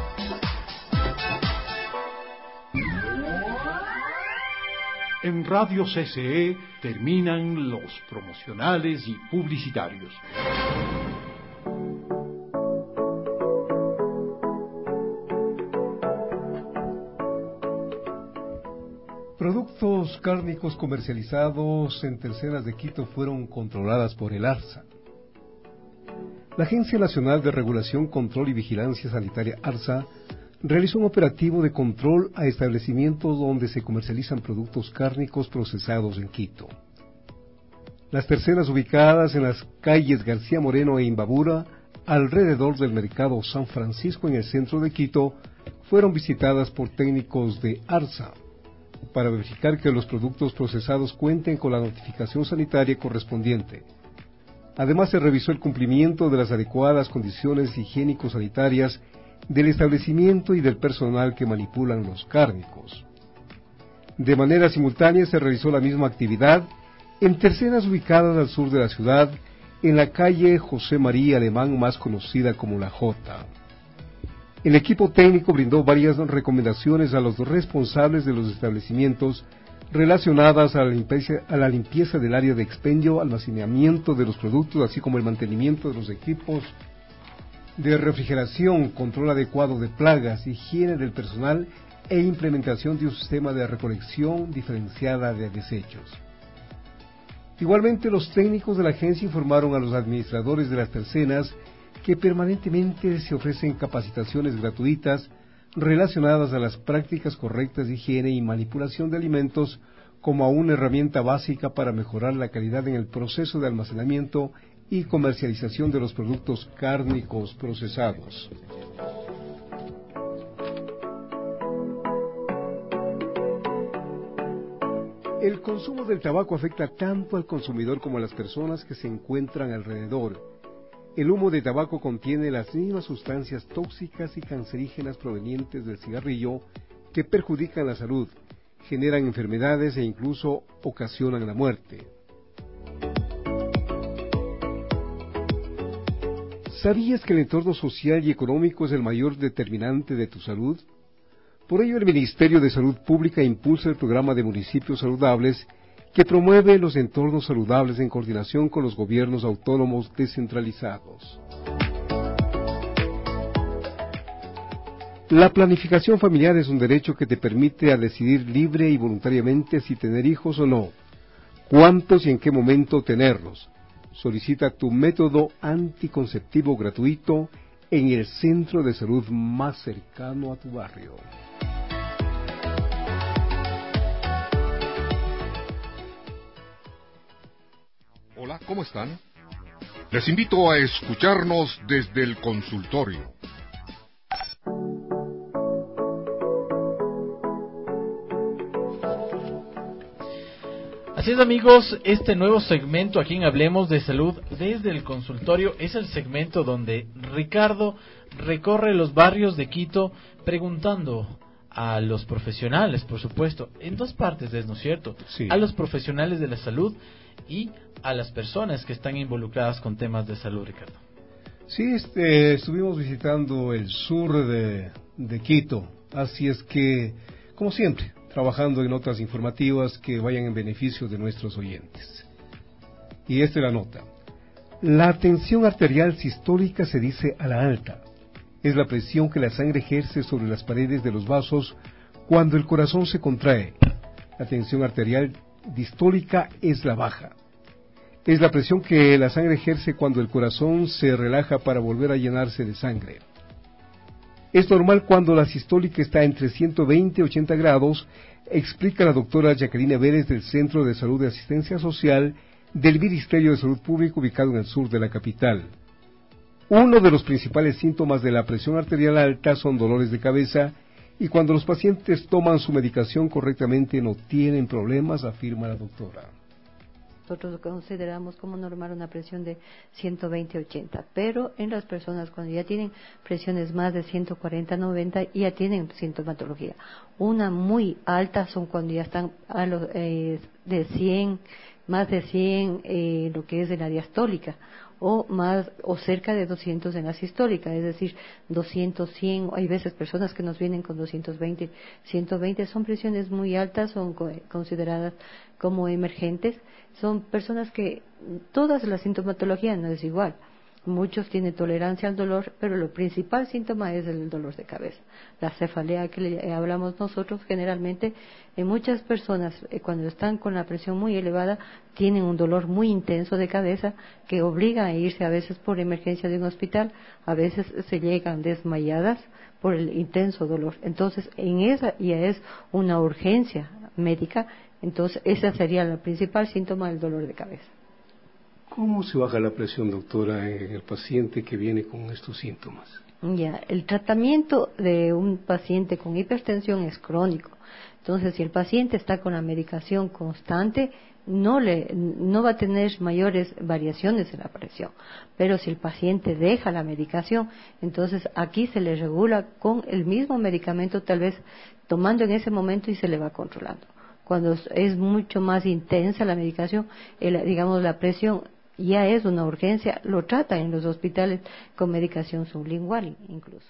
A: En Radio CCE terminan los promocionales y publicitarios.
G: Productos cárnicos comercializados en terceras de Quito fueron controladas por el ARSA. La Agencia Nacional de Regulación, Control y Vigilancia Sanitaria ARSA realizó un operativo de control a establecimientos donde se comercializan productos cárnicos procesados en Quito. Las tercenas ubicadas en las calles García Moreno e Imbabura, alrededor del mercado San Francisco en el centro de Quito, fueron visitadas por técnicos de ARSA para verificar que los productos procesados cuenten con la notificación sanitaria correspondiente. Además, se revisó el cumplimiento de las adecuadas condiciones higiénico-sanitarias del establecimiento y del personal que manipulan los cárnicos. De manera simultánea se realizó la misma actividad en tercenas ubicadas al sur de la ciudad, en la calle José María Alemán, más conocida como La Jota. El equipo técnico brindó varias recomendaciones a los responsables de los establecimientos relacionadas a la limpieza del área de expendio, almacenamiento de los productos, así como el mantenimiento de los equipos de refrigeración, control adecuado de plagas, higiene del personal e implementación de un sistema de recolección diferenciada de desechos. Igualmente, los técnicos de la agencia informaron a los administradores de las tercenas que permanentemente se ofrecen capacitaciones gratuitas relacionadas a las prácticas correctas de higiene y manipulación de alimentos como a una herramienta básica para mejorar la calidad en el proceso de almacenamiento y comercialización de los productos cárnicos procesados. El consumo del tabaco afecta tanto al consumidor como a las personas que se encuentran alrededor. El humo de tabaco contiene las mismas sustancias tóxicas y cancerígenas provenientes del cigarrillo que perjudican la salud, generan enfermedades e incluso ocasionan la muerte. ¿Sabías que el entorno social y económico es el mayor determinante de tu salud? Por ello, el Ministerio de Salud Pública impulsa el programa de municipios saludables que promueve los entornos saludables en coordinación con los gobiernos autónomos descentralizados. La planificación familiar es un derecho que te permite a decidir libre y voluntariamente si tener hijos o no, cuántos y en qué momento tenerlos. Solicita tu método anticonceptivo gratuito en el centro de salud más cercano a tu barrio.
E: Hola, ¿cómo están? Les invito a escucharnos desde el consultorio.
F: Así es, amigos, este nuevo segmento aquí en Hablemos de Salud desde el consultorio es el segmento donde Ricardo recorre los barrios de Quito preguntando a los profesionales, por supuesto, en dos partes, ¿no es cierto?
G: Sí.
F: A los profesionales de la salud y a las personas que están involucradas con temas de salud, Ricardo.
G: Sí, estuvimos visitando el sur de Quito, así es que, como siempre, trabajando en notas informativas que vayan en beneficio de nuestros oyentes. Y esta es la nota. La tensión arterial sistólica se dice a la alta. Es la presión que la sangre ejerce sobre las paredes de los vasos cuando el corazón se contrae. La tensión arterial distólica es la baja. Es la presión que la sangre ejerce cuando el corazón se relaja para volver a llenarse de sangre. Es normal cuando la sistólica está entre 120 y 80 grados, explica la doctora Jacqueline Vélez del Centro de Salud de Asistencia Social del Ministerio de Salud Pública ubicado en el sur de la capital. Uno de los principales síntomas de la presión arterial alta son dolores de cabeza y cuando los pacientes toman su medicación correctamente no tienen problemas, afirma la doctora.
M: Nosotros consideramos como normal una presión de 120-80, pero en las personas cuando ya tienen presiones más de 140-90 ya tienen sintomatología. Una muy alta son cuando ya están a los, de 100, más de 100 lo que es en la diastólica, o más o cerca de 200 en la sistólica, es decir, 200, 100, hay veces personas que nos vienen con 220, 120, son presiones muy altas, son consideradas como emergentes, son personas que todas la sintomatología no es igual. muchos tienen tolerancia al dolor, pero el principal síntoma es el dolor de cabeza. La cefalea que le hablamos nosotros, generalmente en muchas personas cuando están con la presión muy elevada tienen un dolor muy intenso de cabeza que obliga a irse a veces por emergencia de un hospital, a veces se llegan desmayadas por el intenso dolor. Entonces, en esa ya es una urgencia médica, entonces ese sería el principal síntoma del dolor de cabeza.
G: ¿Cómo se baja la presión, doctora, en el paciente que viene con estos síntomas?
M: Ya, el tratamiento de un paciente con hipertensión es crónico. Entonces, si el paciente está con la medicación constante, no va a tener mayores variaciones en la presión. Pero si el paciente deja la medicación, entonces aquí se le regula con el mismo medicamento, tal vez tomando en ese momento, y se le va controlando. Cuando es mucho más intensa la medicación, digamos la presión ya es una urgencia, lo tratan en los hospitales con medicación sublingual incluso.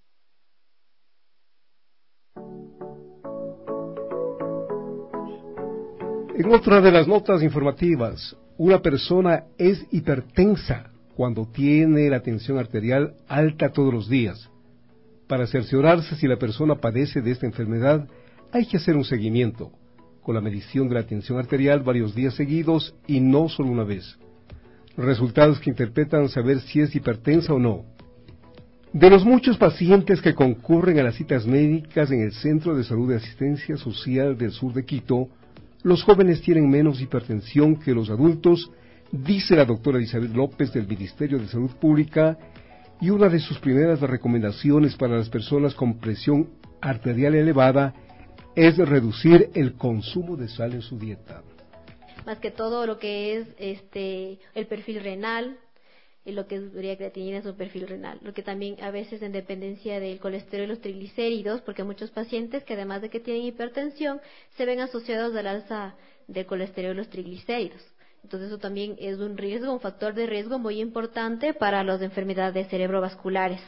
G: En otra de las notas informativas, una persona es hipertensa cuando tiene la tensión arterial alta todos los días. Para cerciorarse si la persona padece de esta enfermedad, hay que hacer un seguimiento con la medición de la tensión arterial varios días seguidos y no solo una vez. Resultados que interpretan saber si es hipertensa o no. De los muchos pacientes que concurren a las citas médicas en el Centro de Salud de Asistencia Social del sur de Quito, los jóvenes tienen menos hipertensión que los adultos, dice la doctora Elizabeth López del Ministerio de Salud Pública, y una de sus primeras recomendaciones para las personas con presión arterial elevada es reducir el consumo de sal en su dieta.
C: Más que todo lo que es el perfil renal, y lo que es urea creatinina es un perfil renal, lo que también a veces en dependencia del colesterol y los triglicéridos, porque muchos pacientes que además de que tienen hipertensión se ven asociados al alza del colesterol y los triglicéridos. Entonces eso también es un riesgo, un factor de riesgo muy importante para las enfermedades cerebrovasculares.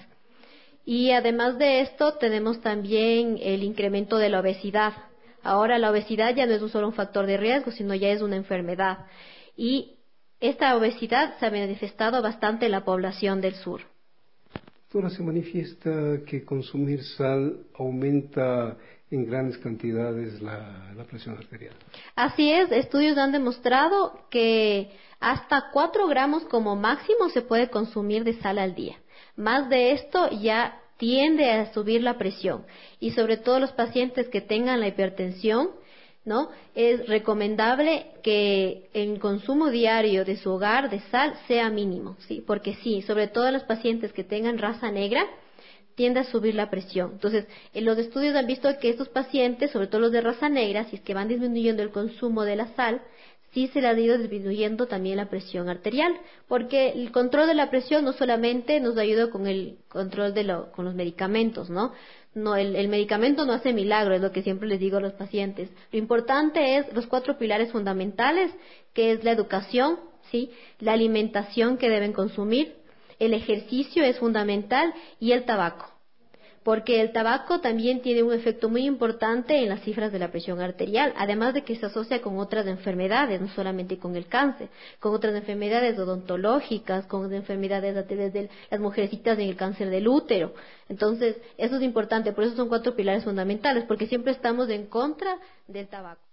C: Y además de esto tenemos también el incremento de la obesidad. Ahora la obesidad ya no es solo un factor de riesgo, sino ya es una enfermedad. Y esta obesidad se ha manifestado bastante en la población del sur.
G: Doctora, se manifiesta que consumir sal aumenta en grandes cantidades la presión arterial.
C: Así es, estudios han demostrado que hasta 4 gramos como máximo se puede consumir de sal al día. Más de esto ya tiende a subir la presión, y sobre todo los pacientes que tengan la hipertensión, ¿no? Es recomendable que el consumo diario de su hogar de sal sea mínimo, ¿sí? Porque sí, sobre todo los pacientes que tengan raza negra, tiende a subir la presión. Entonces, en los estudios han visto que estos pacientes, sobre todo los de raza negra, si es que van disminuyendo el consumo de la sal, sí se le ha ido disminuyendo también la presión arterial, porque el control de la presión no solamente nos ayuda con el control con los medicamentos, ¿no? No, el medicamento no hace milagro, es lo que siempre les digo a los pacientes. Lo importante es los 4 pilares fundamentales, que es la educación, ¿sí? La alimentación que deben consumir, el ejercicio es fundamental, y el tabaco. Porque el tabaco también tiene un efecto muy importante en las cifras de la presión arterial, además de que se asocia con otras enfermedades, no solamente con el cáncer, con otras enfermedades odontológicas, con enfermedades a través de las mujercitas en el cáncer del útero. Entonces, eso es importante, por eso son 4 pilares fundamentales, porque siempre estamos en contra del tabaco.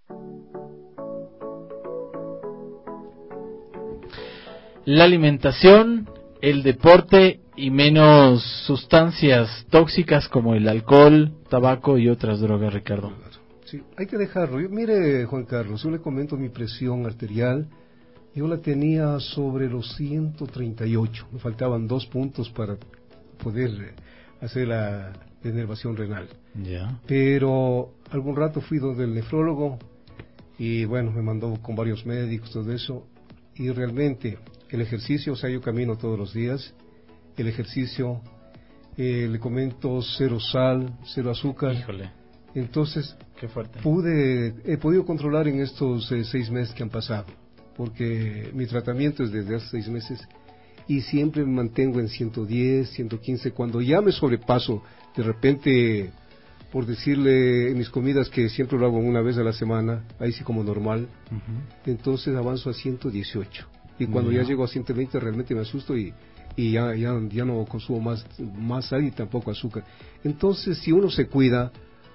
F: La alimentación, el deporte y menos sustancias tóxicas como el alcohol, tabaco y otras drogas, Ricardo.
G: Sí, hay que dejarlo. Mire, Juan Carlos, yo le comento mi presión arterial. Yo la tenía sobre los 138. Me faltaban 2 puntos para poder hacer la denervación renal.
F: Ya.
G: Pero algún rato fui donde el nefrólogo y bueno, me mandó con varios médicos, todo eso. Y realmente el ejercicio, o sea, yo camino todos los días. El ejercicio, le comento, 0 sal, 0 azúcar.
F: Híjole.
G: Entonces,
F: qué fuerte.
G: He podido controlar en estos 6 meses que han pasado, porque mi tratamiento es desde hace 6 meses y siempre me mantengo en 110, 115. Cuando ya me sobrepaso, de repente, por decirle en mis comidas que siempre lo hago una vez a la semana, ahí sí como normal, entonces avanzo a 118. Y cuando ya llego a 120 realmente me asusto y y ya no consumo más sal y tampoco azúcar. Entonces, si uno se cuida,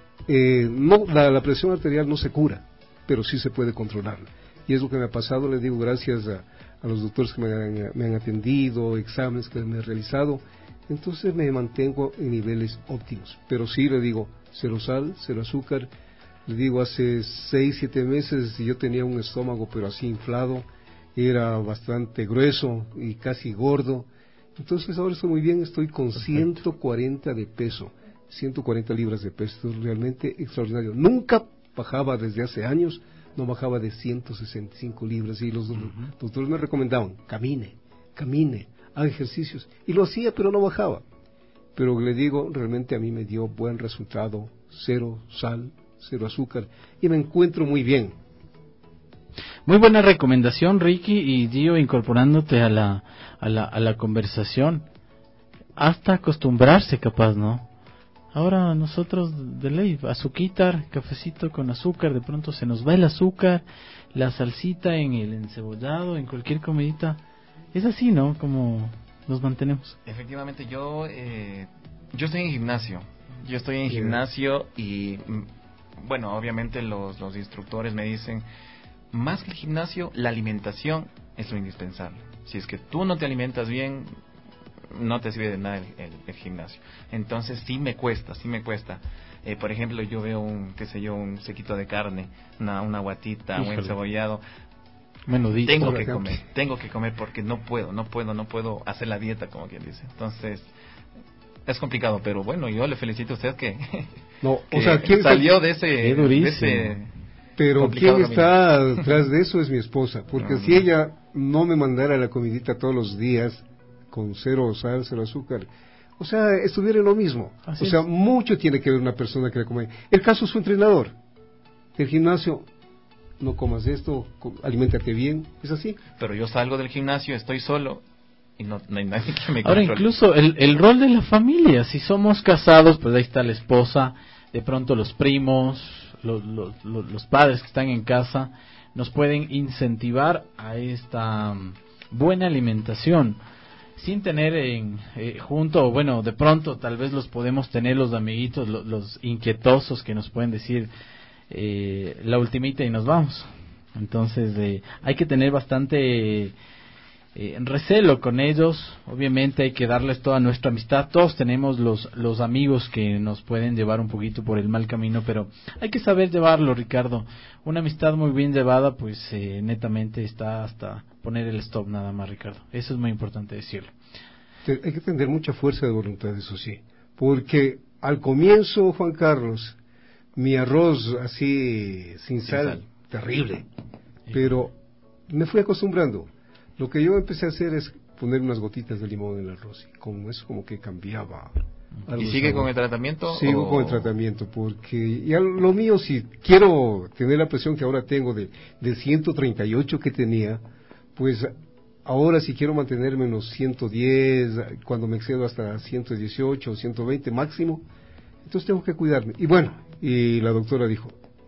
G: la presión arterial no se cura, pero sí se puede controlarla. Y es lo que me ha pasado, les digo, gracias a los doctores que me han atendido, exámenes que me he realizado. Entonces me mantengo en niveles óptimos. Pero sí, le digo, cero sal, cero azúcar. Le digo, hace 6, 7 meses yo tenía un estómago, pero así inflado, era bastante grueso y casi gordo. Entonces ahora estoy muy bien, estoy con 140 de peso, 140 libras de peso, esto es realmente extraordinario. Nunca bajaba desde hace años, no bajaba de 165 libras y los doctores me recomendaban, camine, haga ejercicios, y lo hacía pero no bajaba. Pero le digo, realmente a mí me dio buen resultado, cero sal, cero azúcar, y me encuentro muy bien.
F: Muy buena recomendación, Ricky y Gio, incorporándote a la conversación. Hasta acostumbrarse, capaz, ¿no? Ahora nosotros de ley, azuquitar, cafecito con azúcar, de pronto se nos va el azúcar, la salsita en el encebollado, en cualquier comidita. Es así, ¿no? Como nos mantenemos.
I: Efectivamente, yo estoy en gimnasio. Yo estoy en gimnasio y, bueno, obviamente los instructores me dicen, más que el gimnasio, la alimentación es lo indispensable. Si es que tú no te alimentas bien, no te sirve de nada el gimnasio. Entonces sí me cuesta. Por ejemplo, yo veo un sequito de carne, una guatita, un encebollado.
F: Menudito.
I: Tengo que comer porque no puedo hacer la dieta, como quien dice. Entonces es complicado, pero bueno, yo le felicito a usted que
G: ¿quién
I: salió de ese
G: pero quien está detrás de eso es mi esposa, porque si ella no me mandara la comidita todos los días con cero sal, cero azúcar, o sea, estuviera en lo mismo.
F: Así
G: sea,
F: es.
G: mucho tiene que ver una persona que le come. El caso es su entrenador. El gimnasio, no comas esto, aliméntate bien, es así.
I: Pero yo salgo del gimnasio, estoy solo y no hay nadie que me
F: Ahora,
I: controle.
F: incluso el rol de la familia, si somos casados, pues ahí está la esposa, de pronto los primos, los padres que están en casa, nos pueden incentivar a esta buena alimentación, sin tener junto, o bueno, de pronto tal vez los podemos tener los amiguitos, los inquietosos que nos pueden decir la ultimita y nos vamos. Entonces hay que tener bastante recelo con ellos. Obviamente hay que darles toda nuestra amistad. Todos tenemos los amigos que nos pueden llevar un poquito por el mal camino, pero hay que saber llevarlo, Ricardo. Una amistad muy bien llevada, pues netamente está hasta poner el stop nada más, Ricardo. Eso es muy importante decirlo.
G: Hay que tener mucha fuerza de voluntad, eso sí, porque al comienzo, Juan Carlos, mi arroz así sin sal, terrible, pero me fui acostumbrando. Lo que yo empecé a hacer es poner unas gotitas de limón en el arroz, y con eso como que cambiaba.
I: ¿Y sigue con el tratamiento?
G: Sigo con el tratamiento, porque ya lo mío, si quiero tener la presión que ahora tengo de 138 que tenía, pues ahora si quiero mantenerme en los 110, cuando me excedo hasta 118 o 120 máximo, entonces tengo que cuidarme. Y bueno, y la doctora dijo,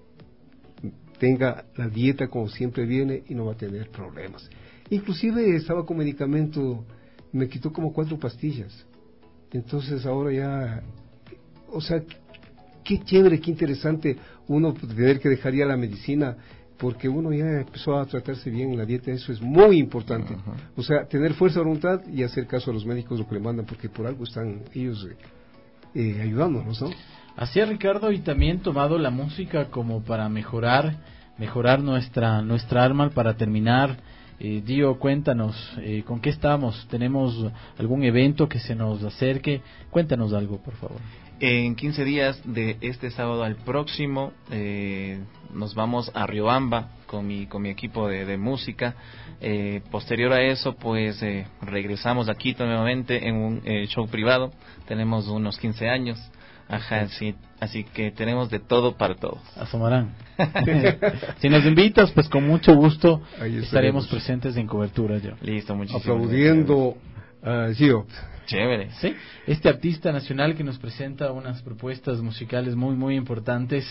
G: tenga la dieta como siempre viene y no va a tener problemas. Inclusive estaba con medicamento, me quitó como 4 pastillas. Entonces ahora ya, o sea, qué chévere, qué interesante uno tener que dejar ya la medicina, porque uno ya empezó a tratarse bien en la dieta. Eso es muy importante. O sea, tener fuerza de voluntad y hacer caso a los médicos lo que le mandan, porque por algo están ellos ayudándonos, ¿no?
F: Así es, Ricardo, y también tomado la música como para mejorar nuestra arma. Para terminar, Dio, cuéntanos, ¿con qué estamos? ¿Tenemos algún evento que se nos acerque? Cuéntanos algo, por favor.
I: En 15 días, de este sábado al próximo, nos vamos a Riobamba con mi equipo de música. Posterior a eso, pues regresamos a Quito nuevamente en un show privado. Tenemos unos 15 años. Ajá, sí, así que tenemos de todo para todos.
F: Asomarán. Si nos invitas, pues con mucho gusto estaremos presentes en cobertura. Yo.
I: Listo, muchísimas
G: aplaudiendo a Gio.
I: Chévere.
F: Sí, este artista nacional que nos presenta unas propuestas musicales muy muy importantes.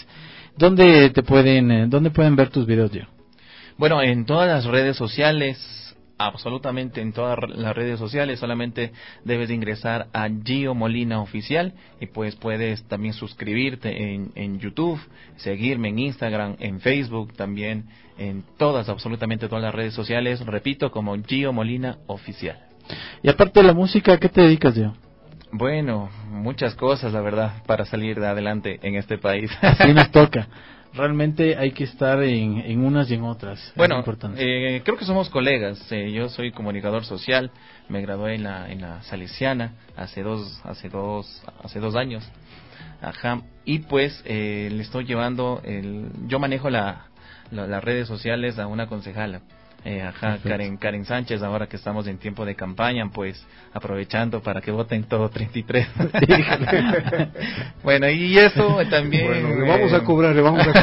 F: ¿Dónde pueden ver tus videos, Gio?
I: Bueno, en todas las redes sociales, absolutamente en todas las redes sociales. Solamente debes de ingresar a Gio Molina Oficial y pues puedes también suscribirte en YouTube, seguirme en Instagram, en Facebook, también en absolutamente todas las redes sociales, repito, como Gio Molina Oficial.
F: Y aparte de la música, ¿a qué te dedicas, Gio?
I: Bueno, muchas cosas, la verdad, para salir de adelante en este país.
F: Así nos toca. Realmente hay que estar en unas y en otras.
I: Bueno, creo que somos colegas. Yo soy comunicador social. Me gradué en la Salesiana hace dos años. Ajá. Y pues le estoy llevando yo manejo las redes sociales a una concejala. Karen Sánchez, ahora que estamos en tiempo de campaña, pues aprovechando para que voten todo 33. Bueno, y eso también.
G: Bueno, le vamos a cobrar.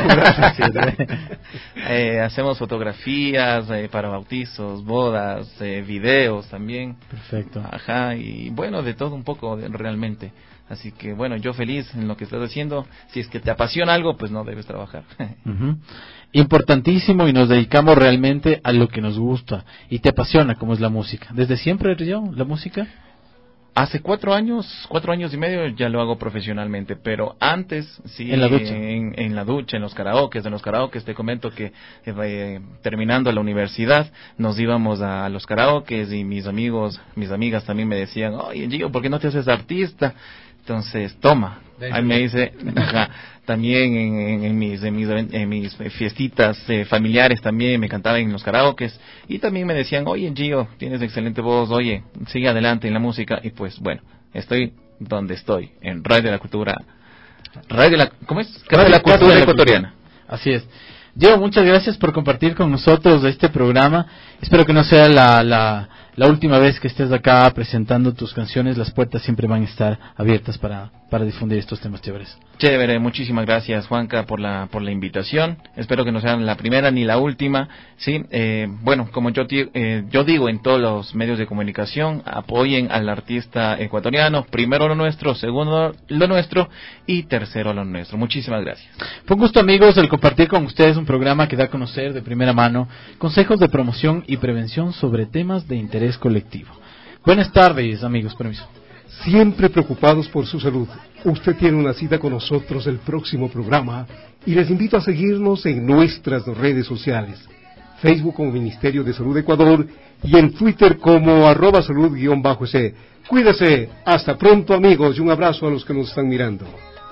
I: Hacemos fotografías para bautizos, bodas, videos también.
F: Perfecto.
I: Ajá, y bueno, de todo un poco realmente. Así que bueno, yo feliz en lo que estás haciendo. Si es que te apasiona algo, pues no debes trabajar.
F: Importantísimo, y nos dedicamos realmente a lo que nos gusta y te apasiona, como es la música. ¿Desde siempre, Río, la música?
I: Hace 4 años y medio ya lo hago profesionalmente, pero antes sí,
F: en la ducha,
I: en la ducha, en los karaokes te comento que terminando la universidad nos íbamos a los karaokes y mis amigas también me decían, oye Gio, ¿por qué no te haces artista? Entonces, toma. Ahí me dice, también en mis fiestitas familiares también me cantaba en los karaokes y también me decían, oye Gio, tienes excelente voz, oye, sigue adelante en la música. Y pues bueno, estoy donde estoy, en Radio de la Cultura, ¿cómo es? Radio de la Cultura Ecuatoriana.
F: Así es. Gio, muchas gracias por compartir con nosotros este programa. Espero que no sea la última vez que estés acá presentando tus canciones. Las puertas siempre van a estar abiertas para difundir estos temas chéveres.
I: Chévere, muchísimas gracias Juanca por la invitación. Espero que no sea la primera ni la última. Sí, bueno, como yo digo en todos los medios de comunicación, apoyen al artista ecuatoriano. Primero lo nuestro, segundo lo nuestro y tercero lo nuestro. Muchísimas gracias.
F: Fue un gusto, amigos, el compartir con ustedes un programa que da a conocer de primera mano consejos de promoción y prevención sobre temas de interés colectivo. Buenas tardes, amigos. Permiso.
G: Siempre preocupados por su salud. Usted tiene una cita con nosotros el próximo programa y les invito a seguirnos en nuestras redes sociales. Facebook como Ministerio de Salud de Ecuador y en Twitter como @salud_c. Cuídese. Hasta pronto, amigos, y un abrazo a los que nos están mirando.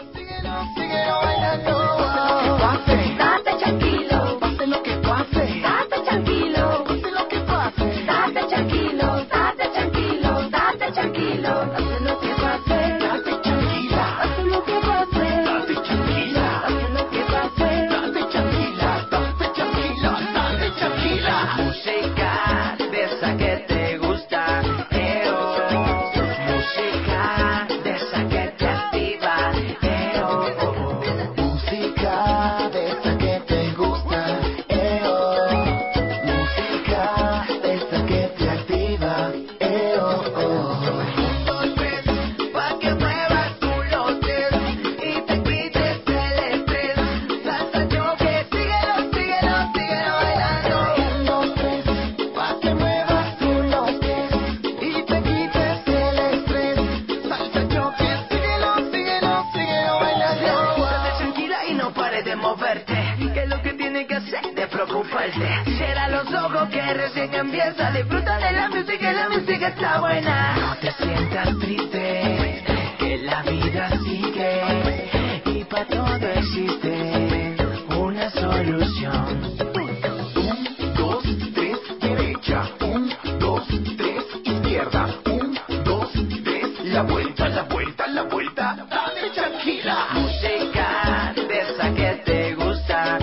J: Cierra los ojos que recién empieza. Disfruta de la música está buena. No te sientas triste, que la vida sigue y para todo existe una solución. 1, 2, 3, derecha. 1, 2, 3, izquierda. 1, 2, 3, la vuelta. Date tranquila. Música de esa que te gusta.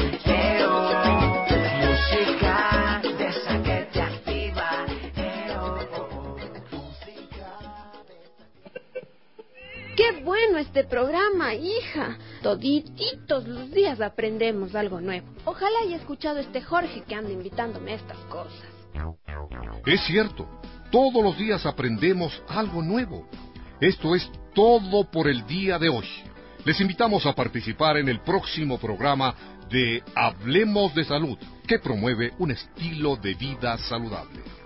C: ¡Qué bueno este programa, hija! Todititos los días aprendemos algo nuevo. Ojalá haya escuchado este Jorge que anda invitándome a estas cosas.
E: Es cierto, todos los días aprendemos algo nuevo. Esto es todo por el día de hoy. Les invitamos a participar en el próximo programa de Hablemos de Salud, que promueve un estilo de vida saludable.